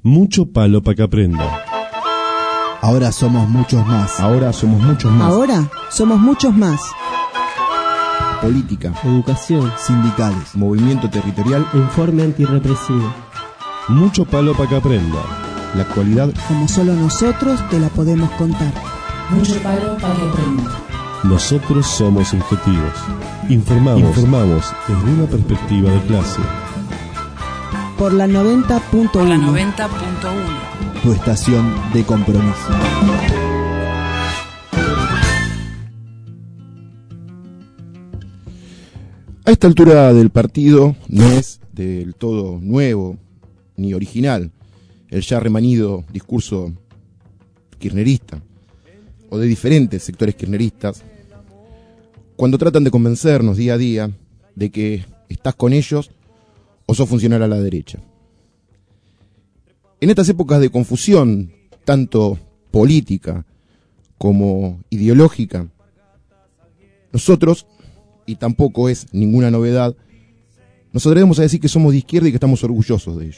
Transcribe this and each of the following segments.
Mucho palo para que aprenda. Ahora somos muchos más. Ahora somos muchos más. Ahora somos muchos más. Política, educación, sindicales, movimiento territorial, informe antirrepresivo. Mucho palo para que aprenda. La actualidad como solo nosotros te la podemos contar. Mucho palo para que aprenda. Nosotros somos objetivos. Informamos desde una perspectiva de clase. Por la 90.1. Por la 90.1. Tu estación de compromiso. A esta altura del partido no es del todo nuevo ni original el ya remanido discurso kirchnerista o de diferentes sectores kirchneristas cuando tratan de convencernos día a día de que estás con ellos o sos funcional a la derecha. En estas épocas de confusión, tanto política como ideológica, nosotros, y tampoco es ninguna novedad, nos atrevemos a decir que somos de izquierda y que estamos orgullosos de ello.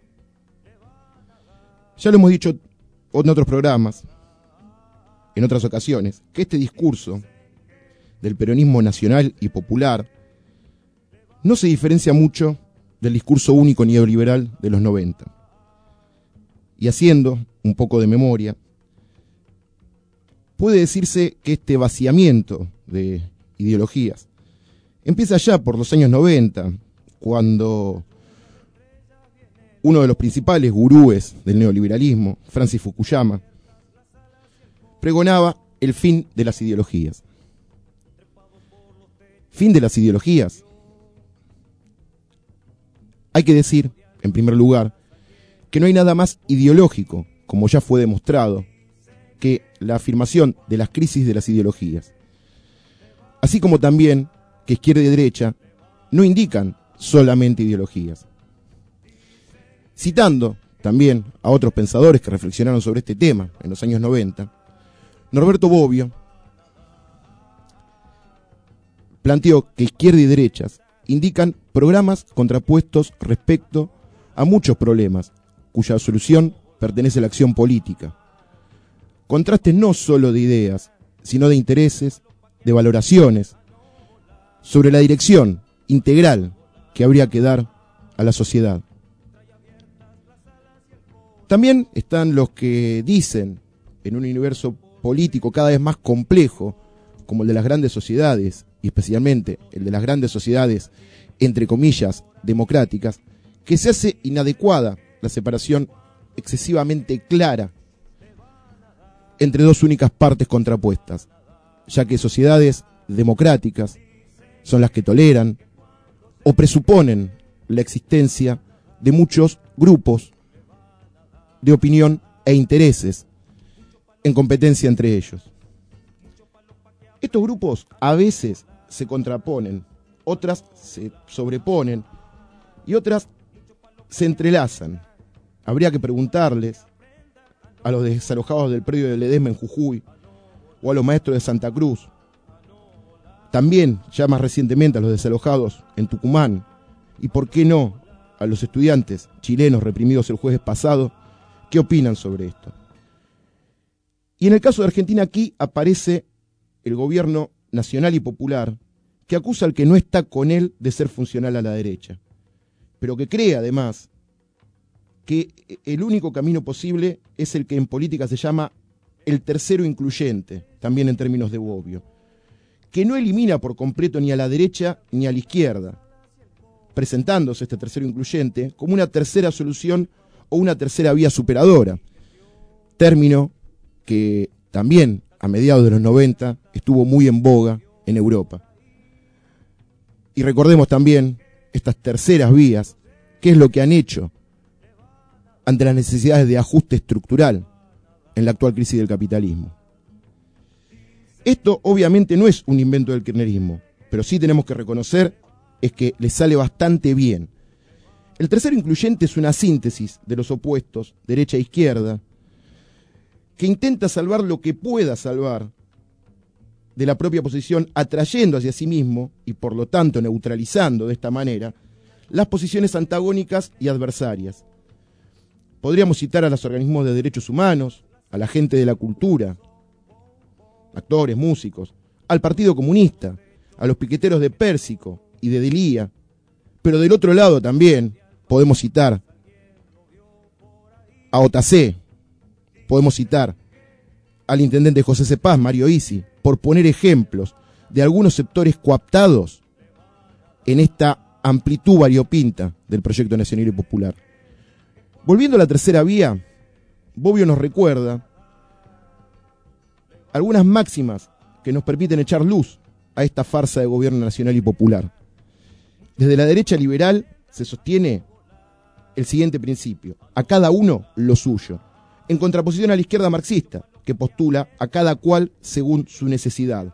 Ya lo hemos dicho en otros programas, en otras ocasiones, que este discurso del peronismo nacional y popular no se diferencia mucho del discurso único neoliberal de los 90. Y haciendo un poco de memoria, puede decirse que este vaciamiento de ideologías empieza ya por los años 90, cuando uno de los principales gurúes del neoliberalismo, Francis Fukuyama, pregonaba el fin de las ideologías. Fin de las ideologías. Hay que decir, en primer lugar, que no hay nada más ideológico, como ya fue demostrado, que la afirmación de las crisis de las ideologías. Así como también que izquierda y derecha no indican solamente ideologías. Citando también a otros pensadores que reflexionaron sobre este tema en los años 90, Norberto Bobbio planteó que izquierda y derechas indican programas contrapuestos respecto a muchos problemas, cuya solución pertenece a la acción política. Contrastes no solo de ideas, sino de intereses, de valoraciones, sobre la dirección integral que habría que dar a la sociedad. También están los que dicen, en un universo político cada vez más complejo, como el de las grandes sociedades, y especialmente el de las grandes sociedades, entre comillas, democráticas, que se hace inadecuada la separación excesivamente clara entre dos únicas partes contrapuestas, ya que sociedades democráticas son las que toleran o presuponen la existencia de muchos grupos de opinión e intereses en competencia entre ellos. Estos grupos a veces se contraponen, otras se sobreponen y otras se entrelazan. Habría que preguntarles a los desalojados del predio de Ledesma en Jujuy o a los maestros de Santa Cruz, también ya más recientemente a los desalojados en Tucumán y por qué no a los estudiantes chilenos reprimidos el jueves pasado, qué opinan sobre esto. Y en el caso de Argentina aquí aparece el gobierno nacional y popular que acusa al que no está con él de ser funcional a la derecha, pero que cree además que el único camino posible es el que en política se llama el tercero incluyente, también en términos de Bobbio, que no elimina por completo ni a la derecha ni a la izquierda, presentándose este tercero incluyente como una tercera solución o una tercera vía superadora, término que también a mediados de los 90 estuvo muy en boga en Europa. Y recordemos también estas terceras vías, qué es lo que han hecho ante las necesidades de ajuste estructural en la actual crisis del capitalismo. Esto obviamente no es un invento del kirchnerismo, pero sí tenemos que reconocer es que le sale bastante bien. El tercero incluyente es una síntesis de los opuestos, derecha e izquierda, que intenta salvar lo que pueda salvar de la propia posición, atrayendo hacia sí mismo y por lo tanto neutralizando de esta manera las posiciones antagónicas y adversarias. Podríamos citar a los organismos de derechos humanos, a la gente de la cultura, actores, músicos, al Partido Comunista, a los piqueteros de Pérsico y de Delía. Pero del otro lado también podemos citar a Otacé, podemos citar al intendente José C. Paz, Mario Isi, por poner ejemplos de algunos sectores coaptados en esta amplitud variopinta del proyecto nacional y popular. Volviendo a la tercera vía, Bobbio nos recuerda algunas máximas que nos permiten echar luz a esta farsa de gobierno nacional y popular. Desde la derecha liberal se sostiene el siguiente principio: a cada uno lo suyo, en contraposición a la izquierda marxista, que postula a cada cual según su necesidad.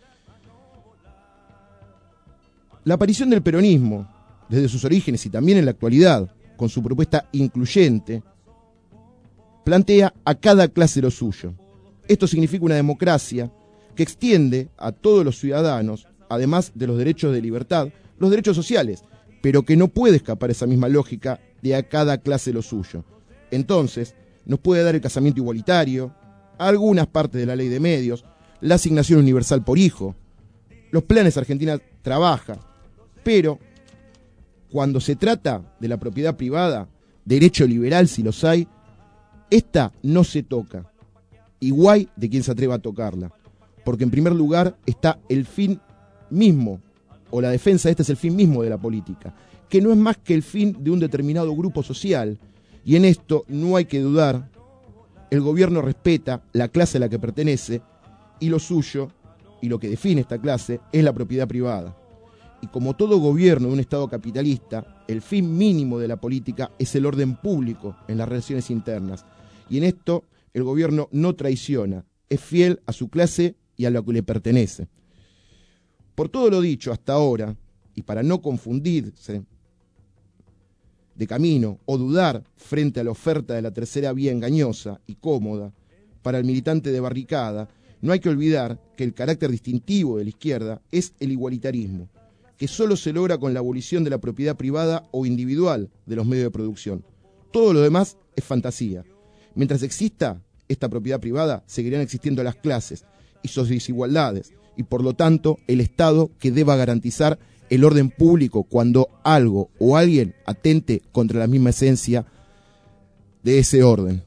La aparición del peronismo, desde sus orígenes y también en la actualidad, con su propuesta incluyente, plantea a cada clase lo suyo. Esto significa una democracia que extiende a todos los ciudadanos, además de los derechos de libertad, los derechos sociales, pero que no puede escapar esa misma lógica de a cada clase lo suyo. Entonces, nos puede dar el casamiento igualitario, algunas partes de la ley de medios, la asignación universal por hijo, los planes Argentina Trabaja, pero cuando se trata de la propiedad privada, derecho liberal si los hay, esta no se toca. Y guay de quien se atreva a tocarla, porque en primer lugar está el fin mismo, o la defensa de este es el fin mismo de la política, que no es más que el fin de un determinado grupo social, y en esto no hay que dudar, el gobierno respeta la clase a la que pertenece, y lo suyo, y lo que define esta clase, es la propiedad privada. Y como todo gobierno de un Estado capitalista, el fin mínimo de la política es el orden público en las relaciones internas. Y en esto el gobierno no traiciona, es fiel a su clase y a lo que le pertenece. Por todo lo dicho hasta ahora, y para no confundirse de camino o dudar frente a la oferta de la tercera vía engañosa y cómoda para el militante de barricada, no hay que olvidar que el carácter distintivo de la izquierda es el igualitarismo, que solo se logra con la abolición de la propiedad privada o individual de los medios de producción. Todo lo demás es fantasía. Mientras exista esta propiedad privada, seguirán existiendo las clases y sus desigualdades, y por lo tanto el Estado que deba garantizar el orden público cuando algo o alguien atente contra la misma esencia de ese orden.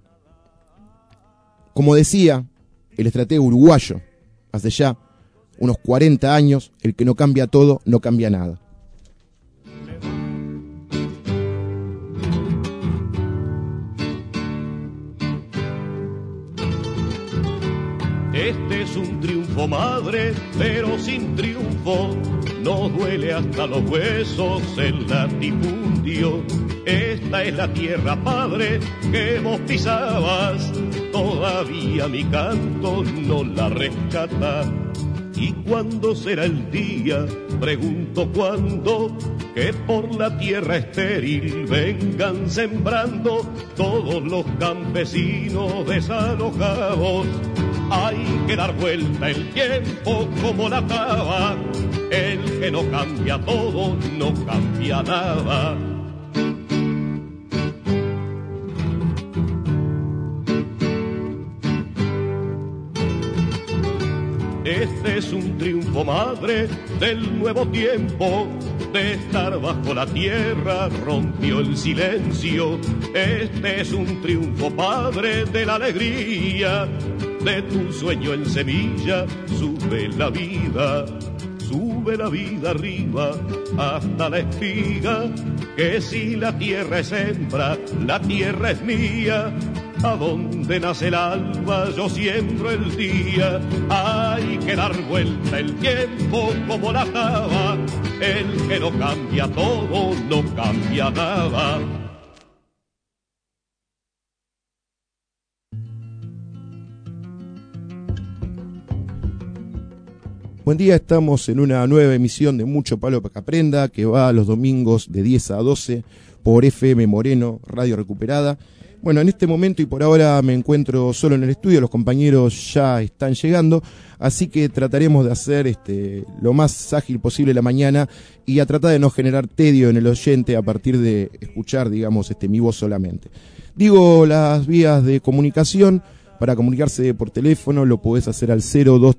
Como decía el estratega uruguayo, hace ya unos 40 años, el que no cambia todo, no cambia nada. Este es un triunfo, madre, pero sin triunfo. No duele hasta los huesos el latifundio. Esta es la tierra, padre, que vos pisabas. Todavía mi canto no la rescata. ¿Y cuándo será el día? Pregunto cuándo, que por la tierra estéril vengan sembrando todos los campesinos desalojados. Hay que dar vuelta el tiempo como la taba, el que no cambia todo, no cambia nada. Este es un triunfo, madre, del nuevo tiempo, de estar bajo la tierra rompió el silencio. Este es un triunfo, padre, de la alegría, de tu sueño en semilla, sube la vida arriba hasta la espiga, que si la tierra es hembra, la tierra es mía. A donde nace el alba yo siembro el día. Hay que dar vuelta el tiempo como la taba, el que no cambia todo, no cambia nada. Buen día, estamos en una nueva emisión de Mucho Palo para que Aprenda, que va los domingos de 10 a 12 por FM Moreno, Radio Recuperada. Bueno, en este momento y por ahora me encuentro solo en el estudio, los compañeros ya están llegando, así que trataremos de hacer lo más ágil posible la mañana y a tratar de no generar tedio en el oyente a partir de escuchar, digamos, mi voz solamente. Digo las vías de comunicación. Para comunicarse por teléfono lo podés hacer al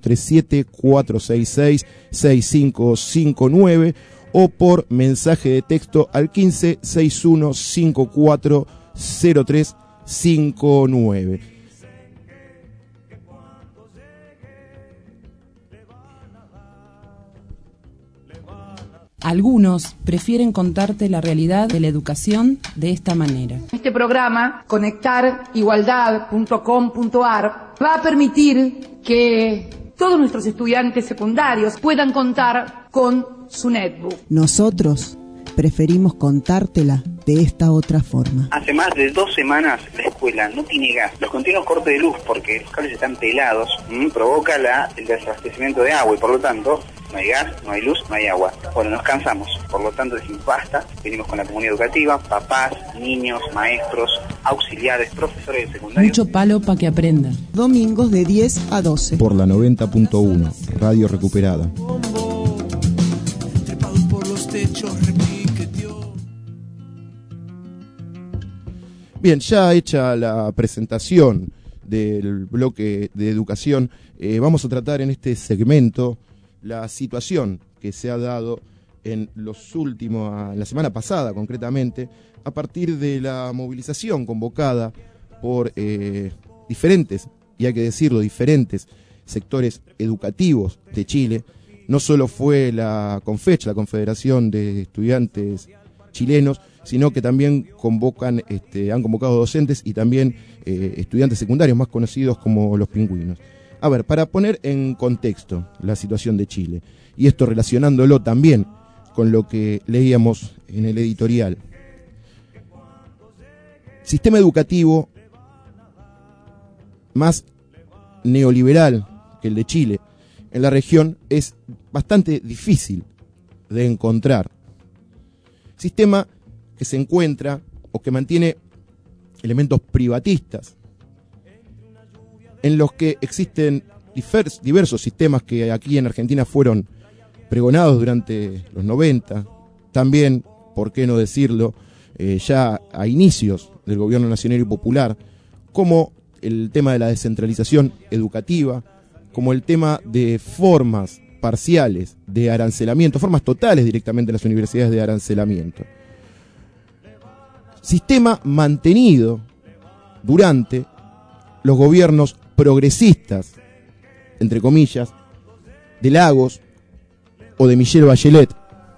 0237-466-6559 o por mensaje de texto al 1561540359. Algunos prefieren contarte la realidad de la educación de esta manera. Este programa, conectarigualdad.com.ar, va a permitir que todos nuestros estudiantes secundarios puedan contar con su netbook. Nosotros preferimos contártela de esta otra forma. Hace más de 2 semanas la escuela no tiene gas. Los continuos cortes de luz, porque los cables están pelados, provoca el desabastecimiento de agua y por lo tanto no hay gas, no hay luz, no hay agua. Bueno, nos cansamos, por lo tanto decimos basta. Venimos con la comunidad educativa, papás, niños, maestros, auxiliares, profesores de secundaria. Mucho palo para que aprendan. Domingos de 10 a 12. Por la 90.1, Radio Recuperada. Bien, ya hecha la presentación del bloque de educación, vamos a tratar en este segmento la situación que se ha dado en los últimos, la semana pasada concretamente, a partir de la movilización convocada por diferentes, y hay que decirlo, diferentes sectores educativos de Chile. No solo fue la CONFECH, la Confederación de Estudiantes Chilenos, sino que también han convocado docentes y también estudiantes secundarios más conocidos como los pingüinos. A ver, para poner en contexto la situación de Chile, y esto relacionándolo también con lo que leíamos en el editorial. Sistema educativo más neoliberal que el de Chile en la región es bastante difícil de encontrar. Sistema que se encuentra o que mantiene elementos privatistas, en los que existen diversos sistemas que aquí en Argentina fueron pregonados durante los 90, también, por qué no decirlo, ya a inicios del gobierno nacional y popular, como el tema de la descentralización educativa, como el tema de formas parciales de arancelamiento, formas totales directamente en las universidades de arancelamiento. Sistema mantenido durante los gobiernos progresistas, entre comillas, de Lagos o de Michelle Bachelet,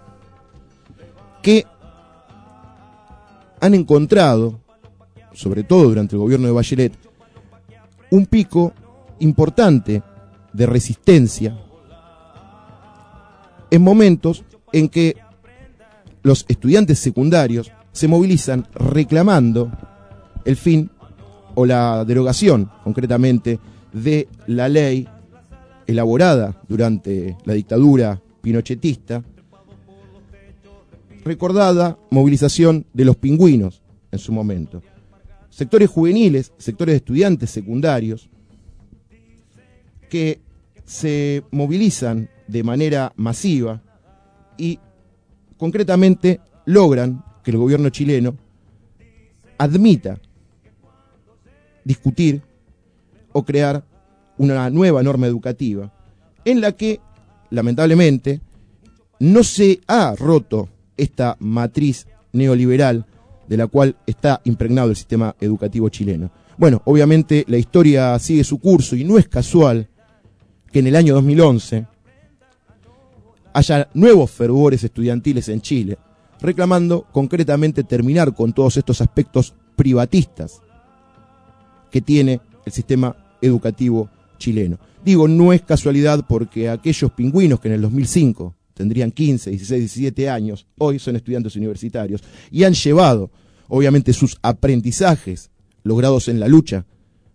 que han encontrado, sobre todo durante el gobierno de Bachelet, un pico importante de resistencia en momentos en que los estudiantes secundarios se movilizan reclamando el fin o la derogación, concretamente, de la ley elaborada durante la dictadura pinochetista, recordada movilización de los pingüinos en su momento. Sectores juveniles, sectores de estudiantes secundarios, que se movilizan de manera masiva y concretamente logran que el gobierno chileno admita discutir o crear una nueva norma educativa en la que, lamentablemente, no se ha roto esta matriz neoliberal de la cual está impregnado el sistema educativo chileno. Bueno, obviamente la historia sigue su curso y no es casual que en el año 2011 haya nuevos fervores estudiantiles en Chile, reclamando concretamente terminar con todos estos aspectos privatistas que tiene el sistema educativo chileno. Digo, no es casualidad porque aquellos pingüinos que en el 2005 tendrían 15, 16, 17 años, hoy son estudiantes universitarios y han llevado, obviamente, sus aprendizajes logrados en la lucha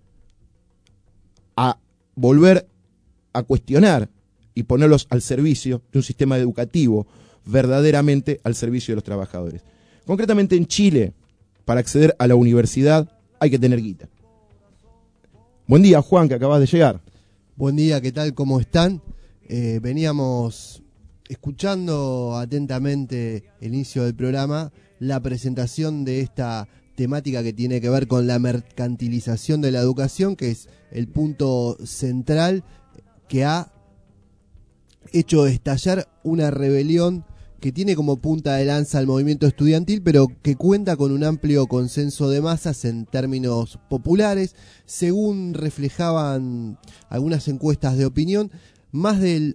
a volver a cuestionar y ponerlos al servicio de un sistema educativo verdaderamente al servicio de los trabajadores. Concretamente en Chile, para acceder a la universidad hay que tener guita. Buen día, Juan, que acabas de llegar. Buen día, ¿qué tal? ¿Cómo están? Veníamos escuchando atentamente el inicio del programa, la presentación de esta temática que tiene que ver con la mercantilización de la educación, que es el punto central que ha hecho estallar una rebelión que tiene como punta de lanza al movimiento estudiantil, pero que cuenta con un amplio consenso de masas en términos populares. Según reflejaban algunas encuestas de opinión, más del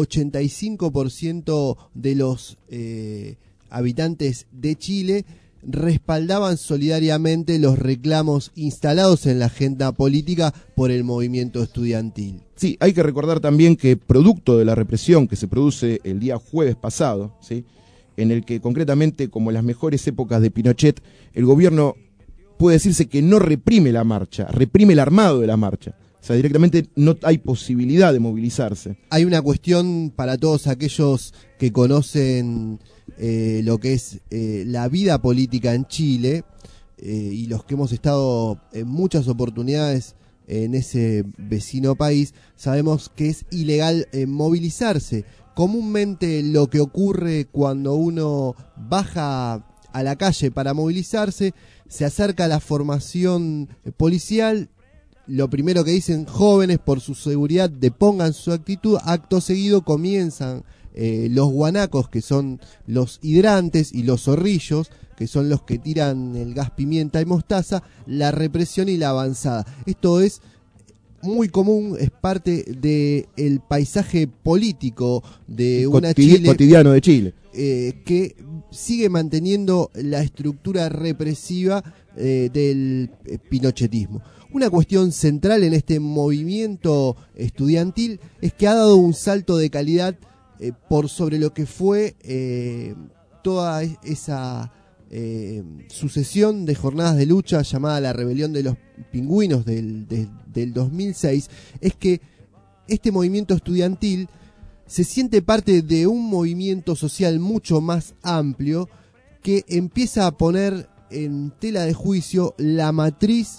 85% de los habitantes de Chile respaldaban solidariamente los reclamos instalados en la agenda política por el movimiento estudiantil. Sí, hay que recordar también que producto de la represión que se produce el día jueves pasado, ¿sí?, en el que concretamente, como en las mejores épocas de Pinochet, el gobierno puede decirse que no reprime la marcha, reprime el armado de la marcha. O sea, directamente no hay posibilidad de movilizarse. Hay una cuestión para todos aquellos que conocen lo que es la vida política en Chile y los que hemos estado en muchas oportunidades en ese vecino país, sabemos que es ilegal movilizarse. Comúnmente lo que ocurre cuando uno baja a la calle para movilizarse, se acerca a la formación policial, lo primero que dicen: jóvenes, por su seguridad depongan su actitud. Acto seguido comienzan los guanacos, que son los hidrantes, y los zorrillos, que son los que tiran el gas pimienta y mostaza, la represión y la avanzada. Esto es muy común, es parte del paisaje político de una Chile cotidiano de Chile, que sigue manteniendo la estructura represiva del pinochetismo. Una cuestión central en este movimiento estudiantil es que ha dado un salto de calidad por sobre lo que fue toda esa sucesión de jornadas de lucha llamada la Rebelión de los Pingüinos del 2006. Es que este movimiento estudiantil se siente parte de un movimiento social mucho más amplio que empieza a poner en tela de juicio la matriz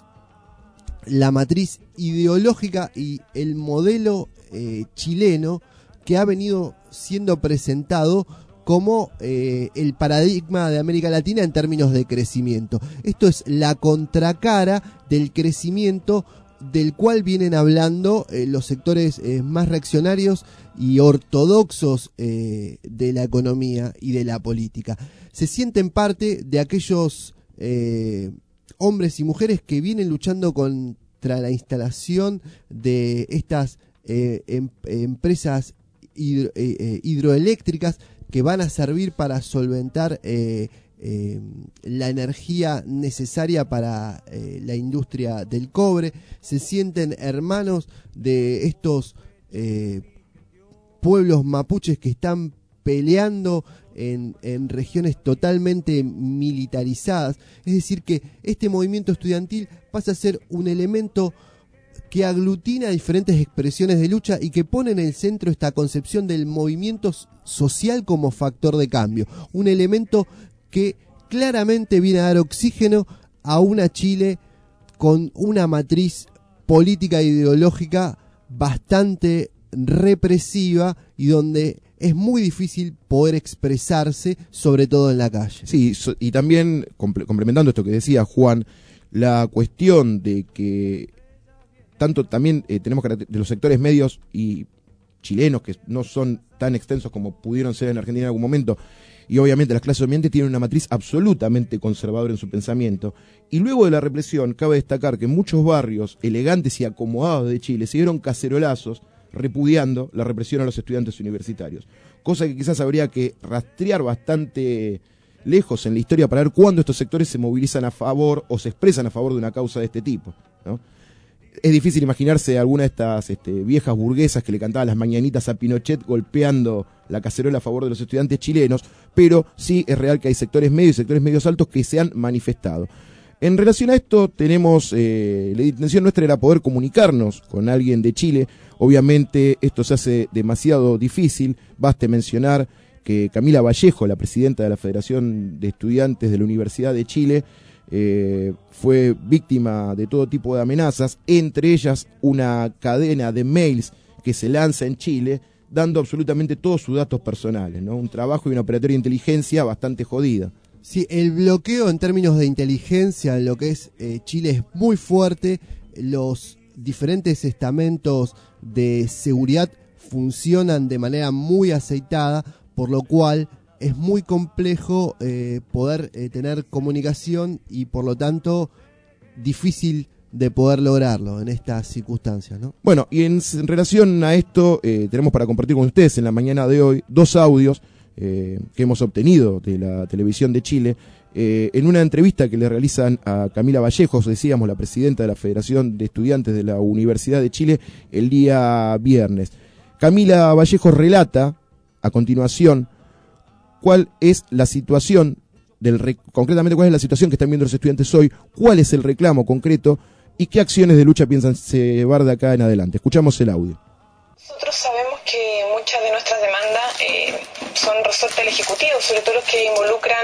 ideológica y el modelo chileno que ha venido siendo presentado como el paradigma de América Latina en términos de crecimiento. Esto es la contracara del crecimiento del cual vienen hablando los sectores más reaccionarios y ortodoxos de la economía y de la política. Se sienten parte de aquellos hombres y mujeres que vienen luchando contra la instalación de estas empresas hidroeléctricas que van a servir para solventar la energía necesaria para la industria del cobre. Se sienten hermanos de estos pueblos mapuches que están peleando en regiones totalmente militarizadas. Es decir, que este movimiento estudiantil pasa a ser un elemento que aglutina diferentes expresiones de lucha y que pone en el centro esta concepción del movimiento social como factor de cambio. Un elemento que claramente viene a dar oxígeno a una Chile con una matriz política e ideológica bastante represiva y donde es muy difícil poder expresarse, sobre todo en la calle. Sí, y también, complementando esto que decía Juan, la cuestión de que tanto también tenemos de los sectores medios y chilenos, que no son tan extensos como pudieron ser en Argentina en algún momento, y obviamente las clases dominantes tienen una matriz absolutamente conservadora en su pensamiento. Y luego de la represión, cabe destacar que en muchos barrios elegantes y acomodados de Chile se dieron cacerolazos repudiando la represión a los estudiantes universitarios. Cosa que quizás habría que rastrear bastante lejos en la historia para ver cuándo estos sectores se movilizan a favor o se expresan a favor de una causa de este tipo, ¿no? Es difícil imaginarse alguna de estas viejas burguesas que le cantaban las mañanitas a Pinochet golpeando la cacerola a favor de los estudiantes chilenos, pero sí es real que hay sectores medios y sectores medios altos que se han manifestado. En relación a esto, tenemos, la intención nuestra era poder comunicarnos con alguien de Chile. Obviamente esto se hace demasiado difícil, baste mencionar que Camila Vallejo, la presidenta de la Federación de Estudiantes de la Universidad de Chile, fue víctima de todo tipo de amenazas, entre ellas una cadena de mails que se lanza en Chile dando absolutamente todos sus datos personales, ¿no? Un trabajo y una operatoria de inteligencia bastante jodida. Sí, el bloqueo en términos de inteligencia en lo que es Chile es muy fuerte. Los diferentes estamentos de seguridad funcionan de manera muy aceitada, por lo cual es muy complejo poder tener comunicación y por lo tanto difícil de poder lograrlo en estas circunstancias, ¿no? Bueno, y en relación a esto tenemos para compartir con ustedes en la mañana de hoy 2 audios que hemos obtenido de la televisión de Chile en una entrevista que le realizan a Camila Vallejos, decíamos, la presidenta de la Federación de Estudiantes de la Universidad de Chile, el día viernes. Camila Vallejos relata a continuación cuál es la situación concretamente cuál es la situación que están viendo los estudiantes hoy, cuál es el reclamo concreto y qué acciones de lucha piensan llevar de acá en adelante. Escuchamos el audio. Nosotros sabemos que muchas de nuestras demandas son resueltas al Ejecutivo, sobre todo los que involucran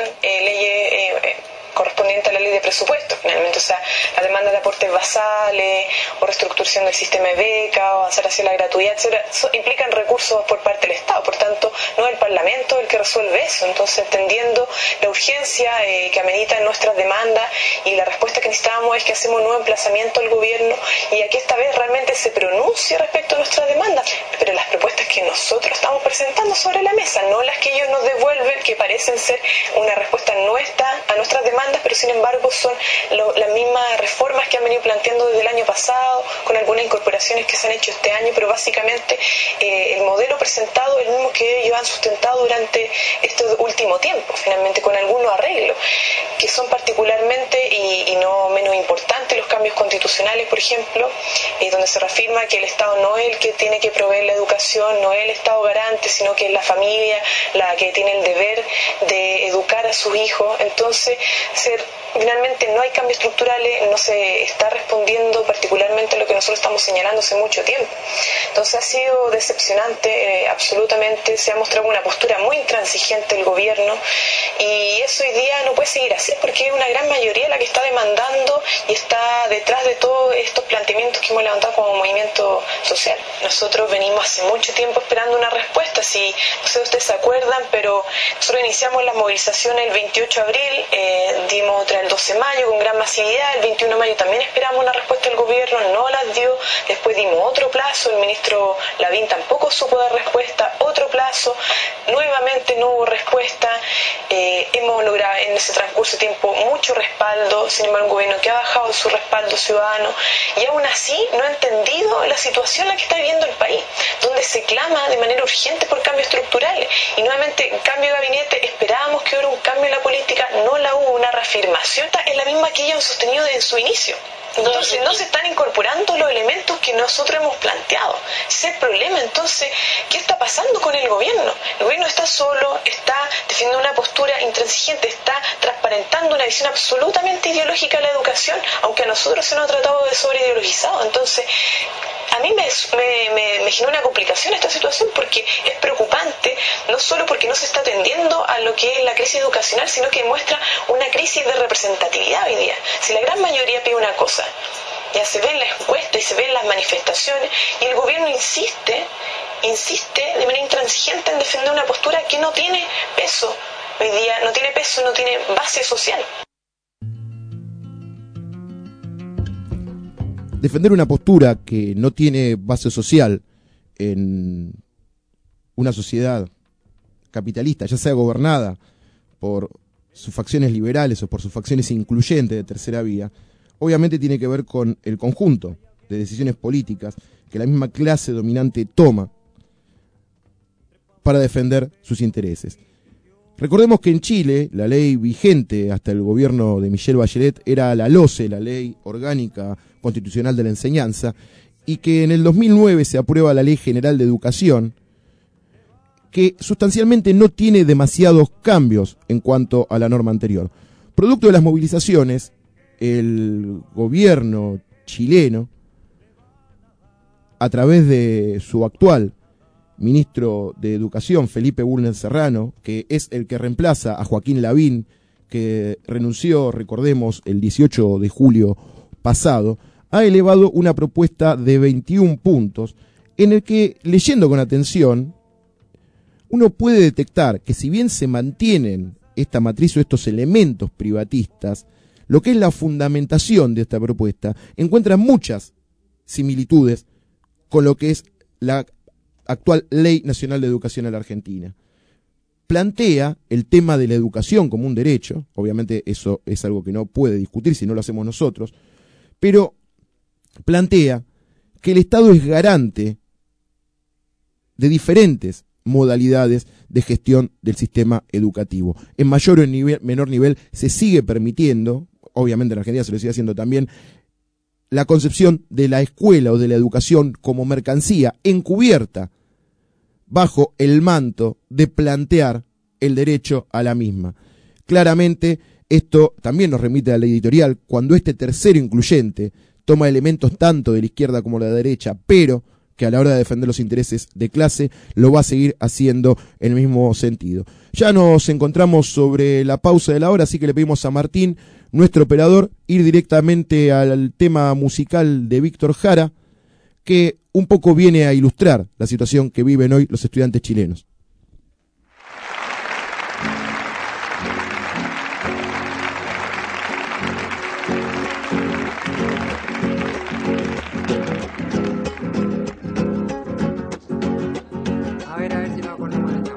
leyes correspondientes a la ley de presupuesto, finalmente, o sea, la demanda de aportes basales o reestructuración del sistema de becas o avanzar hacia la gratuidad, etcétera, implican recursos por parte del Estado, por tanto, no es el Parlamento el que resuelve eso. Entonces, entendiendo la urgencia que ameritan nuestras demandas y la respuesta que necesitamos es que hacemos un nuevo emplazamiento al gobierno y aquí esta vez realmente se pronuncie respecto a nuestras demandas, pero las propuestas que nosotros estamos presentando sobre la mesa, no las que ellos nos devuelven, que parecen ser una respuesta nuestra a nuestras demandas, pero sin embargo son las mismas reformas que han venido planteando desde el año pasado, con algunas incorporaciones que se han hecho este año, pero básicamente el modelo presentado es el mismo que ellos han sustentado durante este último tiempo, finalmente con algunos arreglos, que son particularmente y no menos importantes los cambios constitucionales, por ejemplo, donde se reafirma que el Estado no es el que tiene que proveer la educación, no es el Estado garante, sino que es la familia la que tiene el deber de educar a sus hijos. Entonces, finalmente no hay cambios estructurales, no se está respondiendo particularmente a lo que nosotros estamos señalando hace mucho tiempo. Entonces ha sido decepcionante, absolutamente, se ha mostrado una postura muy intransigente del gobierno y eso hoy día no puede seguir así porque es una gran mayoría la que está demandando y está detrás de todos estos planteamientos que hemos levantado como movimiento social. Nosotros venimos hace mucho tiempo esperando una respuesta, si no sé si ustedes se acuerdan, pero nosotros iniciamos las movilizaciones el 28 de abril, dimos otra el 12 de mayo con gran masividad, el 21 de mayo también esperamos una respuesta del gobierno, no las dio, después dimos otro plazo, el ministro Lavín tampoco supo dar respuesta, otro plazo, nuevamente no hubo respuesta, hemos logrado en ese transcurso de tiempo mucho respaldo, sin embargo un gobierno que ha bajado su respaldo ciudadano y aún así no ha entendido la situación en la que está viviendo el país, donde se clama de manera urgente por cambios estructurales y nuevamente cambio de gabinete, esperábamos que hubiera un cambio en la política, no la hubo, una reafirmación es la misma que ellos han sostenido desde su inicio. Entonces no se están incorporando los elementos que nosotros hemos planteado. Ese es el problema. Entonces, ¿qué está pasando con el gobierno? El gobierno está solo, está defendiendo una postura intransigente, está transparentando una visión absolutamente ideológica de la educación, aunque a nosotros se nos ha tratado de sobreideologizado. Entonces, a mí me genera una complicación esta situación porque es preocupante, no solo porque no se está atendiendo a lo que es la crisis educacional, sino que muestra una crisis de representatividad hoy día. Si la gran mayoría pide una cosa, ya se ve en la encuesta y se ve en las manifestaciones, y el gobierno insiste de manera intransigente en defender una postura que no tiene peso hoy día, no tiene peso, no tiene base social. Defender una postura que no tiene base social en una sociedad capitalista, ya sea gobernada por sus facciones liberales o por sus facciones incluyentes de tercera vía, obviamente tiene que ver con el conjunto de decisiones políticas que la misma clase dominante toma para defender sus intereses. Recordemos que en Chile la ley vigente hasta el gobierno de Michelle Bachelet era la LOCE, la Ley Orgánica Constitucional de la Enseñanza, y que en el 2009 se aprueba la Ley General de Educación, que sustancialmente no tiene demasiados cambios en cuanto a la norma anterior. Producto de las movilizaciones, el gobierno chileno, a través de su actual ministro de Educación, Felipe Bulnes Serrano, que es el que reemplaza a Joaquín Lavín, que renunció, recordemos, el 18 de julio pasado, ha elevado una propuesta de 21 puntos, en el que, leyendo con atención, uno puede detectar que si bien se mantienen esta matriz o estos elementos privatistas, lo que es la fundamentación de esta propuesta, encuentra muchas similitudes con lo que es la actual Ley Nacional de Educación en la Argentina. Plantea el tema de la educación como un derecho, obviamente eso es algo que no puede discutir si no lo hacemos nosotros, pero plantea que el Estado es garante de diferentes modalidades de gestión del sistema educativo. En mayor o en menor nivel se sigue permitiendo, obviamente en Argentina se lo sigue haciendo también, la concepción de la escuela o de la educación como mercancía encubierta bajo el manto de plantear el derecho a la misma. Claramente, esto también nos remite a la editorial, cuando este tercero incluyente toma elementos tanto de la izquierda como de la derecha, pero que a la hora de defender los intereses de clase lo va a seguir haciendo en el mismo sentido. Ya nos encontramos sobre la pausa de la hora, así que le pedimos a Martín, nuestro operador, ir directamente al tema musical de Víctor Jara, que un poco viene a ilustrar la situación que viven hoy los estudiantes chilenos. A ver si nos acordamos de esto.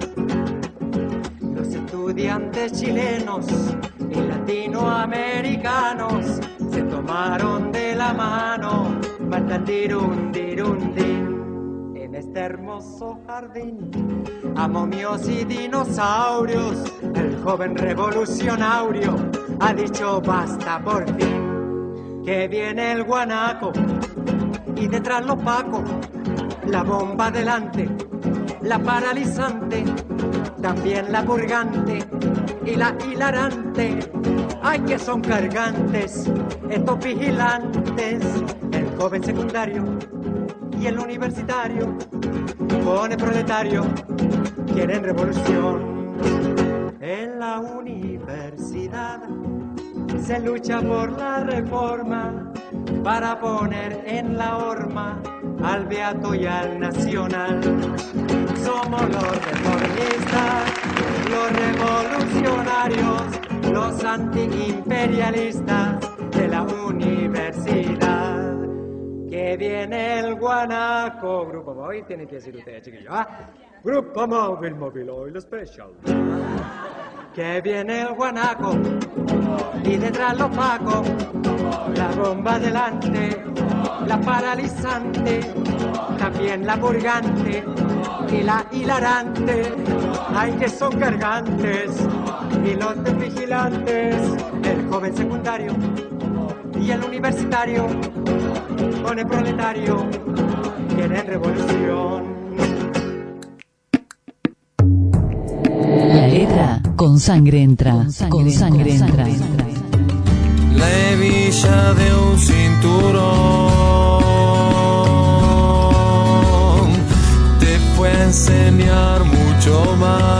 Los estudiantes chilenos y latinoamericanos se tomaron de la mano, batandirundirundín, en este hermoso jardín. A momios y dinosaurios, el joven revolucionario ha dicho basta por fin. Que viene el guanaco y detrás los pacos, la bomba delante, la paralizante, también la purgante y la hilarante. Ay, que son cargantes estos vigilantes. El joven secundario y el universitario, con el proletario, quieren revolución. En la universidad se lucha por la reforma para poner en la horma al beato y al nacional. Somos los reformistas, los revolucionarios, los antiimperialistas de la universidad. Que viene el guanaco. Grupo móvil, tiene que decir ustedes, chiquillos, ¿ah? Grupo móvil hoy lo special. Que viene el guanaco y detrás los pacos, la bomba delante, la paralizante, también la purgante y la hilarante. Ay, que son cargantes y los vigilantes. El joven secundario y el universitario, con el proletario, quieren revolución. La letra con sangre entra, con sangre entra. La hebilla de un cinturón te fue a enseñar mucho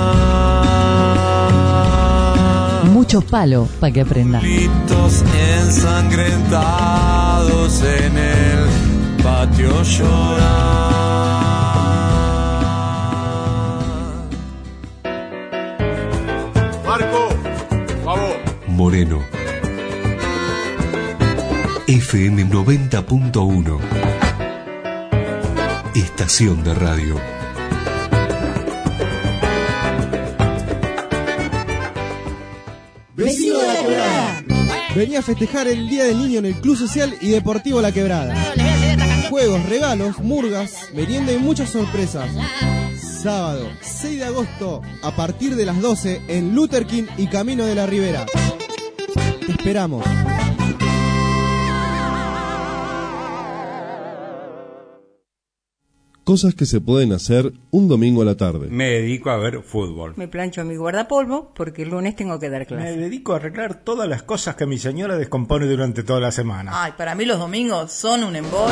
más. Mucho palo para que aprendas. Gritos ensangrentados en el patio lloran. Marco, por favor. Moreno. FM 90.1. Estación de radio. Vecino de la Quebrada. Venía a festejar el Día del Niño en el Club Social y Deportivo La Quebrada. Juegos, regalos, murgas, merienda y muchas sorpresas. Sábado 6 de agosto a partir de las 12 en Luther King y Camino de la Ribera. Te esperamos. Cosas que se pueden hacer un domingo a la tarde. Me dedico a ver fútbol. Me plancho mi guardapolvo porque el lunes tengo que dar clase. Me dedico a arreglar todas las cosas que mi señora descompone durante toda la semana. Ay, para mí los domingos son un embole.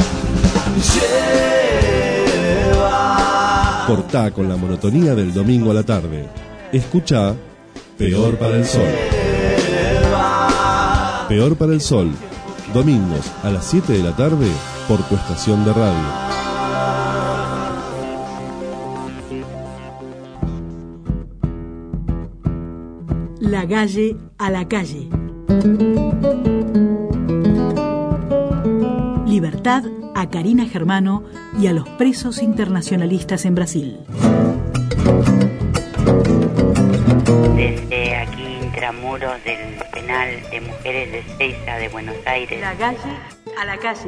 Cortá con la monotonía del domingo a la tarde. Escuchá Peor para el Sol. Peor para el Sol. Domingos a las 7 de la tarde por tu estación de radio. La Galle a la calle. Libertad a Karina Germano y a los presos internacionalistas en Brasil. Desde aquí, intramuros del penal de mujeres de Ezeiza de Buenos Aires. La Galle a la calle.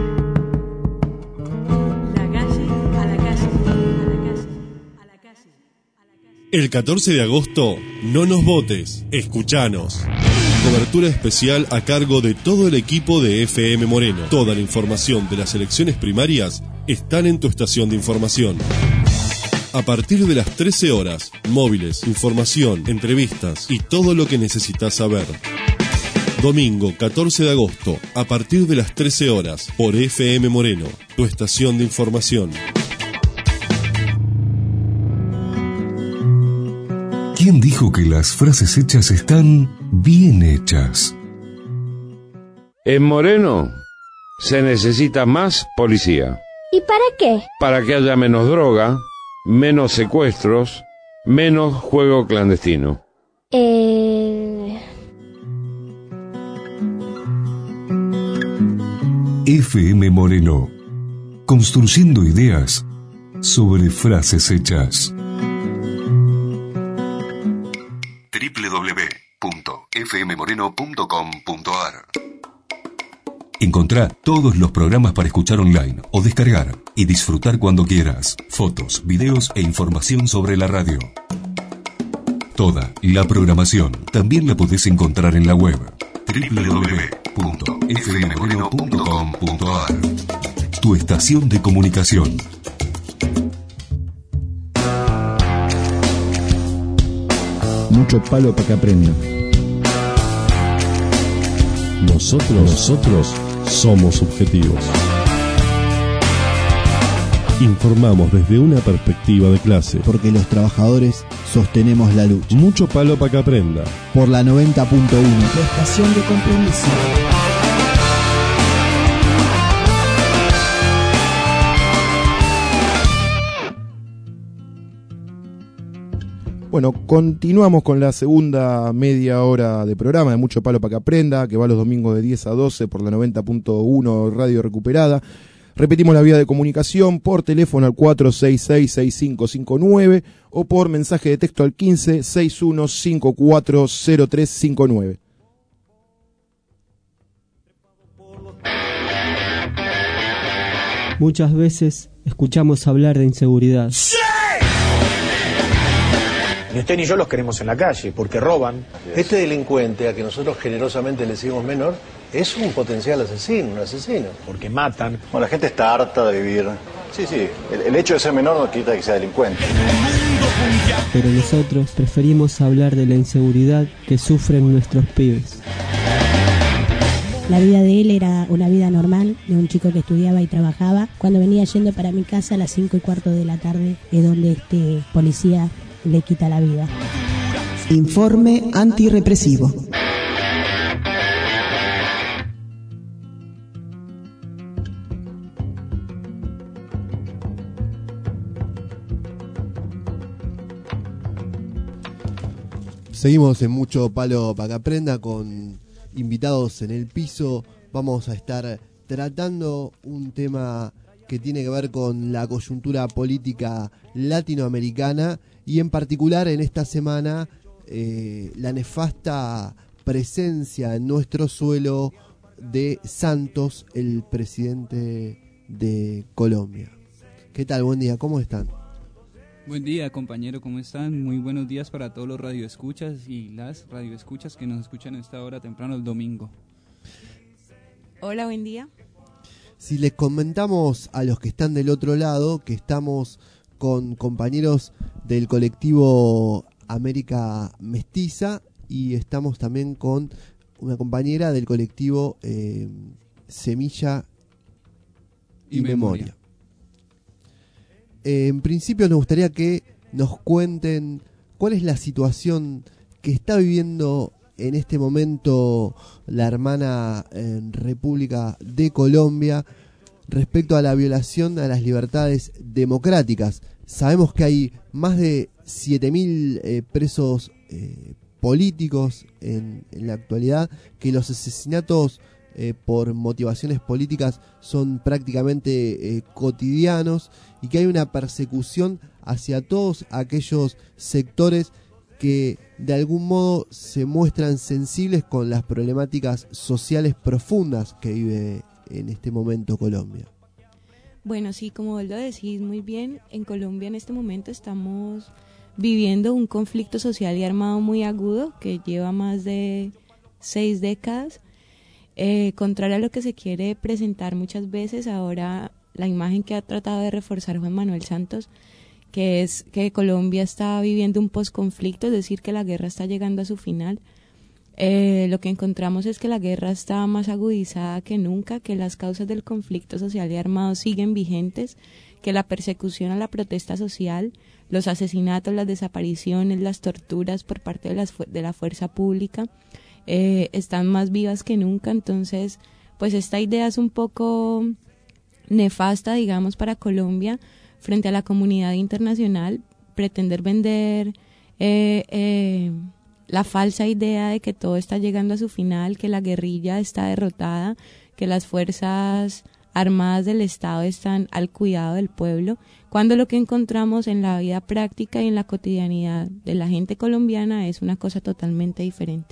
La Galle a la calle. El 14 de agosto, no nos votes, escuchanos. Cobertura especial a cargo de todo el equipo de FM Moreno. Toda la información de las elecciones primarias están en tu estación de información. A partir de las 13 horas, móviles, información, entrevistas y todo lo que necesitas saber. Domingo 14 de agosto, a partir de las 13 horas, por FM Moreno, tu estación de información. ¿Quién dijo que las frases hechas están bien hechas? En Moreno se necesita más policía. ¿Y para qué? Para que haya menos droga, menos secuestros, menos juego clandestino. FM Moreno, construyendo ideas sobre frases hechas. www.fmmoreno.com.ar. Encontrá todos los programas para escuchar online o descargar y disfrutar cuando quieras. Fotos, videos e información sobre la radio. Toda la programación también la podés encontrar en la web www.fmmoreno.com.ar. Tu estación de comunicación. Mucho palo para que aprenda. Nosotros somos objetivos. Informamos desde una perspectiva de clase. Porque los trabajadores sostenemos la lucha. Mucho palo para que aprenda. Por la 90.1. La estación de compromiso. Bueno, continuamos con la segunda media hora de programa de Mucho Palo para que aprenda, que va los domingos de 10 a 12 por la 90.1 Radio Recuperada. Repetimos la vía de comunicación por teléfono al 466-6559 o por mensaje de texto al 1561540359. Muchas veces escuchamos hablar de inseguridad. Ni usted ni yo los queremos en la calle, porque roban. Este delincuente, a que nosotros generosamente le decimos menor, es un potencial asesino, un asesino. Porque matan. Bueno, la gente está harta de vivir. Sí, el hecho de ser menor no quita que sea delincuente. Pero nosotros preferimos hablar de la inseguridad que sufren nuestros pibes. La vida de él era una vida normal, de un chico que estudiaba y trabajaba. Cuando venía yendo para mi casa a las 5:15 de la tarde, es donde este policía le quita la vida. Informe antirrepresivo. Seguimos en Mucho Palo para que aprenda con invitados en el piso. Vamos a estar tratando un tema que tiene que ver con la coyuntura política latinoamericana y en particular en esta semana la nefasta presencia en nuestro suelo de Santos, el presidente de Colombia. ¿Qué tal? Buen día, ¿cómo están? Buen día, compañero, ¿cómo están? Muy buenos días para todos los radioescuchas y las radioescuchas que nos escuchan a esta hora temprano el domingo. Hola, buen día. Si les comentamos a los que están del otro lado que estamos con compañeros del colectivo América Mestiza y estamos también con una compañera del colectivo Semilla y Memoria. En principio nos gustaría que nos cuenten cuál es la situación que está viviendo en este momento la hermana República de Colombia respecto a la violación a las libertades democráticas. Sabemos que hay más de 7.000 presos políticos en la actualidad, que los asesinatos por motivaciones políticas son prácticamente cotidianos y que hay una persecución hacia todos aquellos sectores que de algún modo se muestran sensibles con las problemáticas sociales profundas que vive en este momento Colombia. Bueno, sí, como vos lo decís muy bien, en Colombia en este momento estamos viviendo un conflicto social y armado muy agudo que lleva más de 6 décadas. Contrario a lo que se quiere presentar muchas veces, ahora la imagen que ha tratado de reforzar Juan Manuel Santos, que es que Colombia está viviendo un posconflicto, es decir, que la guerra está llegando a su final. Lo que encontramos es que la guerra está más agudizada que nunca, que las causas del conflicto social y armado siguen vigentes, que la persecución a la protesta social, los asesinatos, las desapariciones, las torturas por parte de la fuerza pública están más vivas que nunca. Entonces, pues esta idea es un poco nefasta, digamos, para Colombia frente a la comunidad internacional, pretender vender la falsa idea de que todo está llegando a su final, que la guerrilla está derrotada, que las fuerzas armadas del Estado están al cuidado del pueblo, cuando lo que encontramos en la vida práctica y en la cotidianidad de la gente colombiana es una cosa totalmente diferente.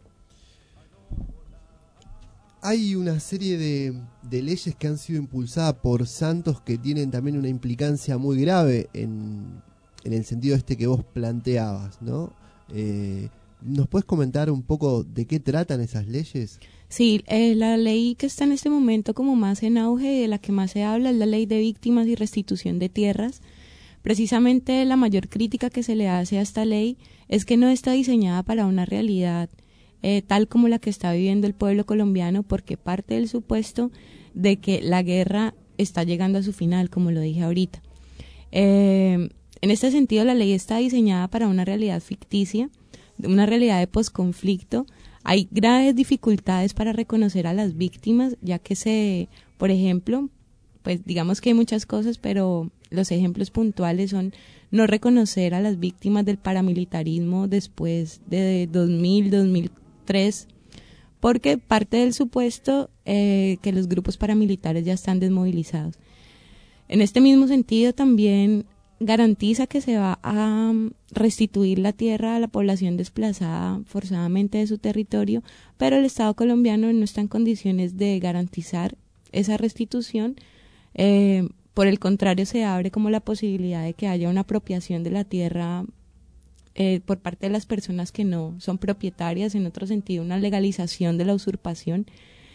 Hay una serie de leyes que han sido impulsadas por Santos que tienen también una implicancia muy grave en el sentido que vos planteabas, ¿no? ¿Nos puedes comentar un poco de qué tratan esas leyes? Sí, la ley que está en este momento como más en auge y de la que más se habla es la ley de víctimas y restitución de tierras. Precisamente la mayor crítica que se le hace a esta ley es que no está diseñada para una realidad tal como la que está viviendo el pueblo colombiano, porque parte del supuesto de que la guerra está llegando a su final, como lo dije ahorita. En este sentido, la ley está diseñada para una realidad ficticia, una realidad de posconflicto. Hay graves dificultades para reconocer a las víctimas, ya que por ejemplo, pues digamos que hay muchas cosas, pero los ejemplos puntuales son no reconocer a las víctimas del paramilitarismo después de 2003, porque parte del supuesto que los grupos paramilitares ya están desmovilizados. En este mismo sentido también garantiza que se va a restituir la tierra a la población desplazada forzadamente de su territorio, pero el Estado colombiano no está en condiciones de garantizar esa restitución. Por el contrario, se abre como la posibilidad de que haya una apropiación de la tierra por parte de las personas que no son propietarias, en otro sentido una legalización de la usurpación,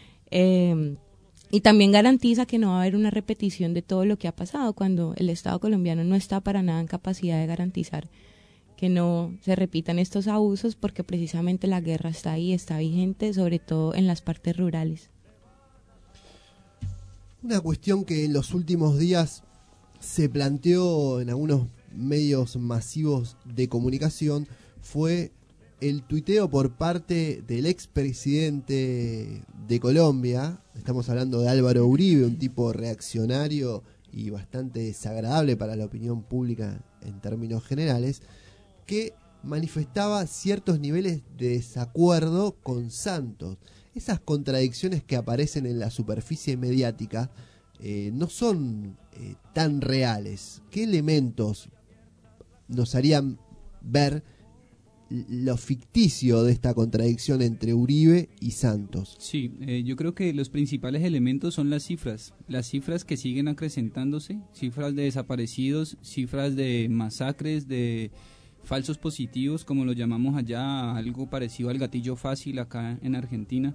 y también garantiza que no va a haber una repetición de todo lo que ha pasado, cuando el Estado colombiano no está para nada en capacidad de garantizar que no se repitan estos abusos, porque precisamente la guerra está ahí, está vigente, sobre todo en las partes rurales. Una cuestión que en los últimos días se planteó en algunos medios masivos de comunicación fue el tuiteo por parte del expresidente de Colombia. Estamos hablando de Álvaro Uribe, un tipo reaccionario y bastante desagradable para la opinión pública en términos generales, que manifestaba ciertos niveles de desacuerdo con Santos. Esas contradicciones que aparecen en la superficie mediática no son tan reales. ¿Qué elementos nos harían ver lo ficticio de esta contradicción entre Uribe y Santos? Sí, yo creo que los principales elementos son las cifras que siguen acrecentándose, cifras de desaparecidos, cifras de masacres, de falsos positivos, como lo llamamos allá, algo parecido al gatillo fácil acá en Argentina,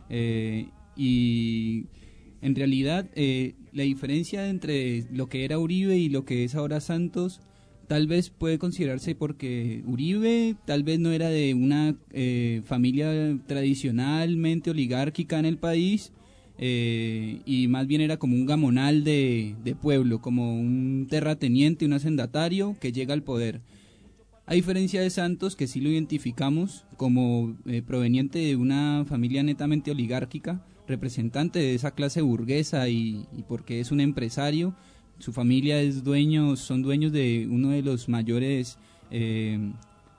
y en realidad la diferencia entre lo que era Uribe y lo que es ahora Santos tal vez puede considerarse porque Uribe tal vez no era de una familia tradicionalmente oligárquica en el país, y más bien era como un gamonal de pueblo, como un terrateniente, un hacendatario que llega al poder. A diferencia de Santos, que sí lo identificamos como proveniente de una familia netamente oligárquica, representante de esa clase burguesa y porque es un empresario. Su familia son dueños de uno de los mayores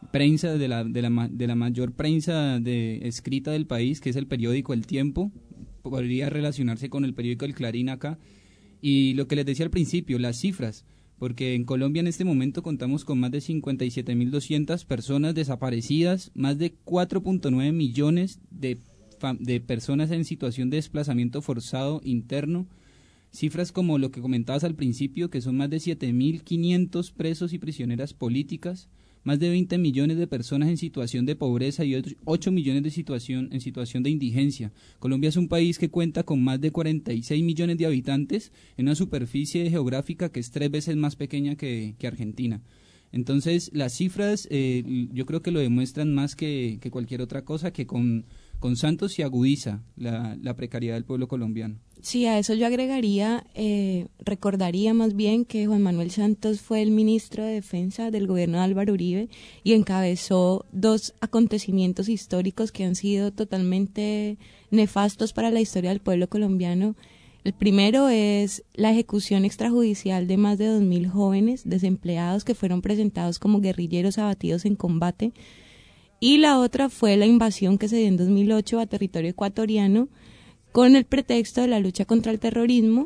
prensa, de la mayor prensa escrita del país, que es el periódico El Tiempo. Podría relacionarse con el periódico El Clarín acá. Y lo que les decía al principio, las cifras, porque en Colombia en este momento contamos con más de 57.200 personas desaparecidas, más de 4.9 millones de personas en situación de desplazamiento forzado interno, cifras como lo que comentabas al principio, que son más de 7.500 presos y prisioneras políticas, más de 20 millones de personas en situación de pobreza y 8 millones en situación de indigencia. Colombia es un país que cuenta con más de 46 millones de habitantes en una superficie geográfica que es 3 veces más pequeña que Argentina. Entonces, las cifras yo creo que lo demuestran más que cualquier otra cosa, que con Santos se agudiza la precariedad del pueblo colombiano. Sí, a eso yo agregaría, recordaría más bien que Juan Manuel Santos fue el ministro de Defensa del gobierno de Álvaro Uribe y encabezó 2 acontecimientos históricos que han sido totalmente nefastos para la historia del pueblo colombiano. El primero es la ejecución extrajudicial de más de 2.000 jóvenes desempleados que fueron presentados como guerrilleros abatidos en combate. Y la otra fue la invasión que se dio en 2008 a territorio ecuatoriano con el pretexto de la lucha contra el terrorismo,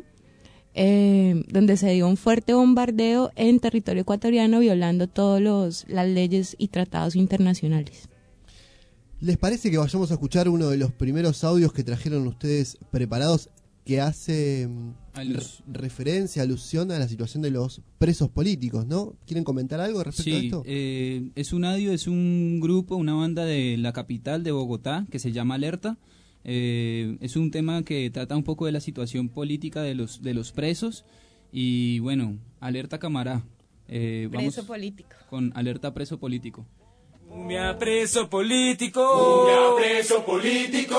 donde se dio un fuerte bombardeo en territorio ecuatoriano violando todas las leyes y tratados internacionales. ¿Les parece que vayamos a escuchar uno de los primeros audios que trajeron ustedes preparados, que hace referencia, alusión a la situación de los presos políticos, ¿no? ¿Quieren comentar algo respecto a esto? Sí, es un audio, es un grupo, una banda de la capital de Bogotá que se llama Alerta. Es un tema que trata un poco de la situación política de los presos y bueno, Alerta Camará. Preso político. Con Alerta Preso Político. Mumia preso político. Mumia preso político.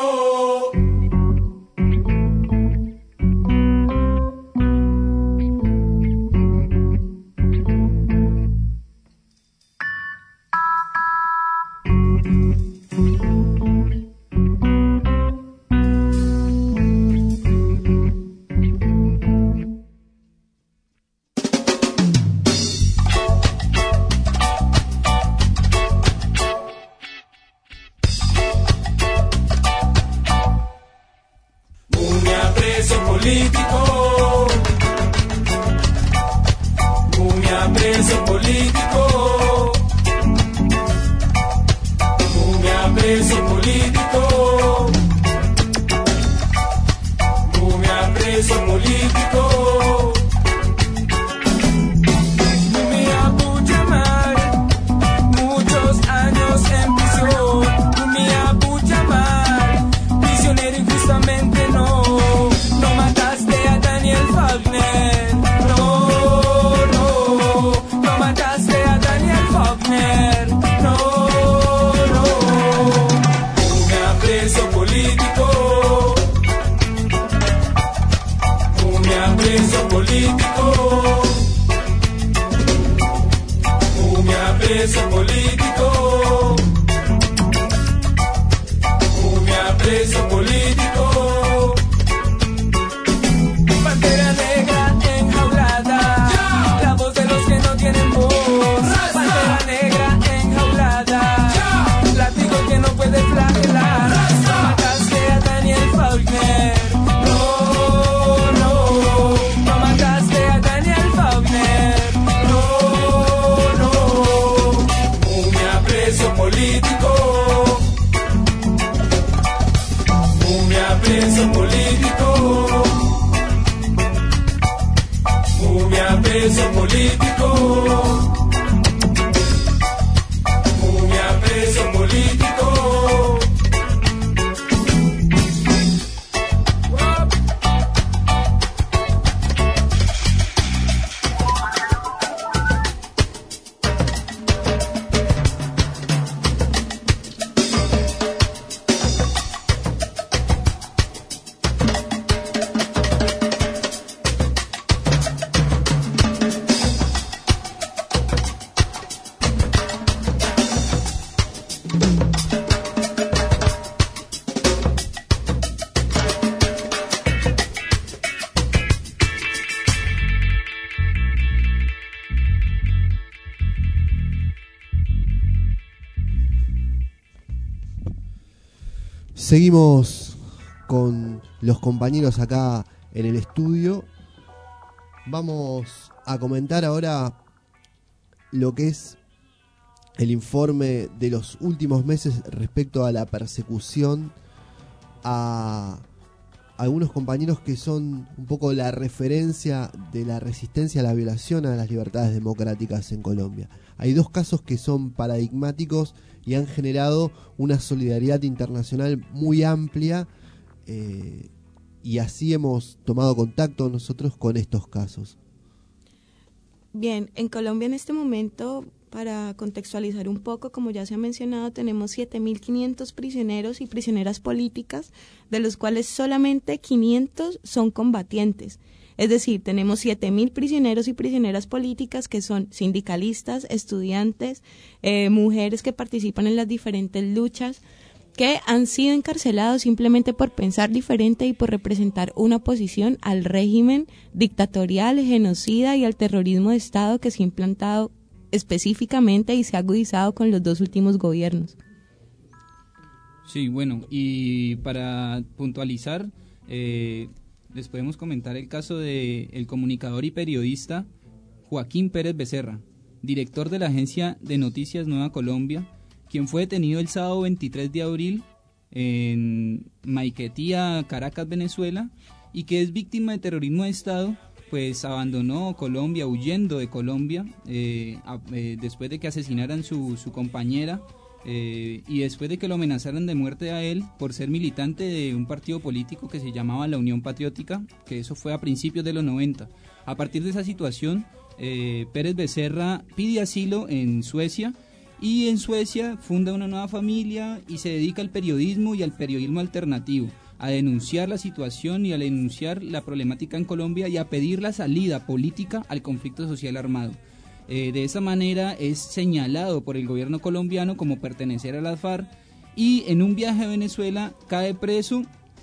Seguimos con los compañeros acá en el estudio. Vamos a comentar ahora lo que es el informe de los últimos meses respecto a la persecución a algunos compañeros que son un poco la referencia de la resistencia a la violación a las libertades democráticas en Colombia. Hay dos casos que son paradigmáticos y han generado una solidaridad internacional muy amplia, y así hemos tomado contacto nosotros con estos casos. Bien, en Colombia en este momento, para contextualizar un poco, como ya se ha mencionado, tenemos 7.500 prisioneros y prisioneras políticas, de los cuales solamente 500 son combatientes. Es decir, tenemos 7.000 prisioneros y prisioneras políticas que son sindicalistas, estudiantes, mujeres que participan en las diferentes luchas, que han sido encarcelados simplemente por pensar diferente y por representar una oposición al régimen dictatorial, genocida y al terrorismo de Estado que se ha implantado específicamente y se ha agudizado con los dos últimos gobiernos. Sí, bueno, y para puntualizar, les podemos comentar el caso del comunicador y periodista Joaquín Pérez Becerra, director de la agencia de noticias Nueva Colombia, quien fue detenido el sábado 23 de abril en Maiquetía, Caracas, Venezuela, y que es víctima de terrorismo de Estado, pues abandonó Colombia, huyendo de Colombia, después de que asesinaran su compañera, y después de que lo amenazaran de muerte a él por ser militante de un partido político que se llamaba la Unión Patriótica, que eso fue a principios de los 90. A partir de esa situación, Pérez Becerra pide asilo en Suecia, y en Suecia funda una nueva familia y se dedica al periodismo y al periodismo alternativo, a denunciar la situación y a denunciar la problemática en Colombia y a pedir la salida política al conflicto social armado. De esa manera es señalado por el gobierno colombiano como pertenecer a las FARC, y en un viaje a Venezuela cae preso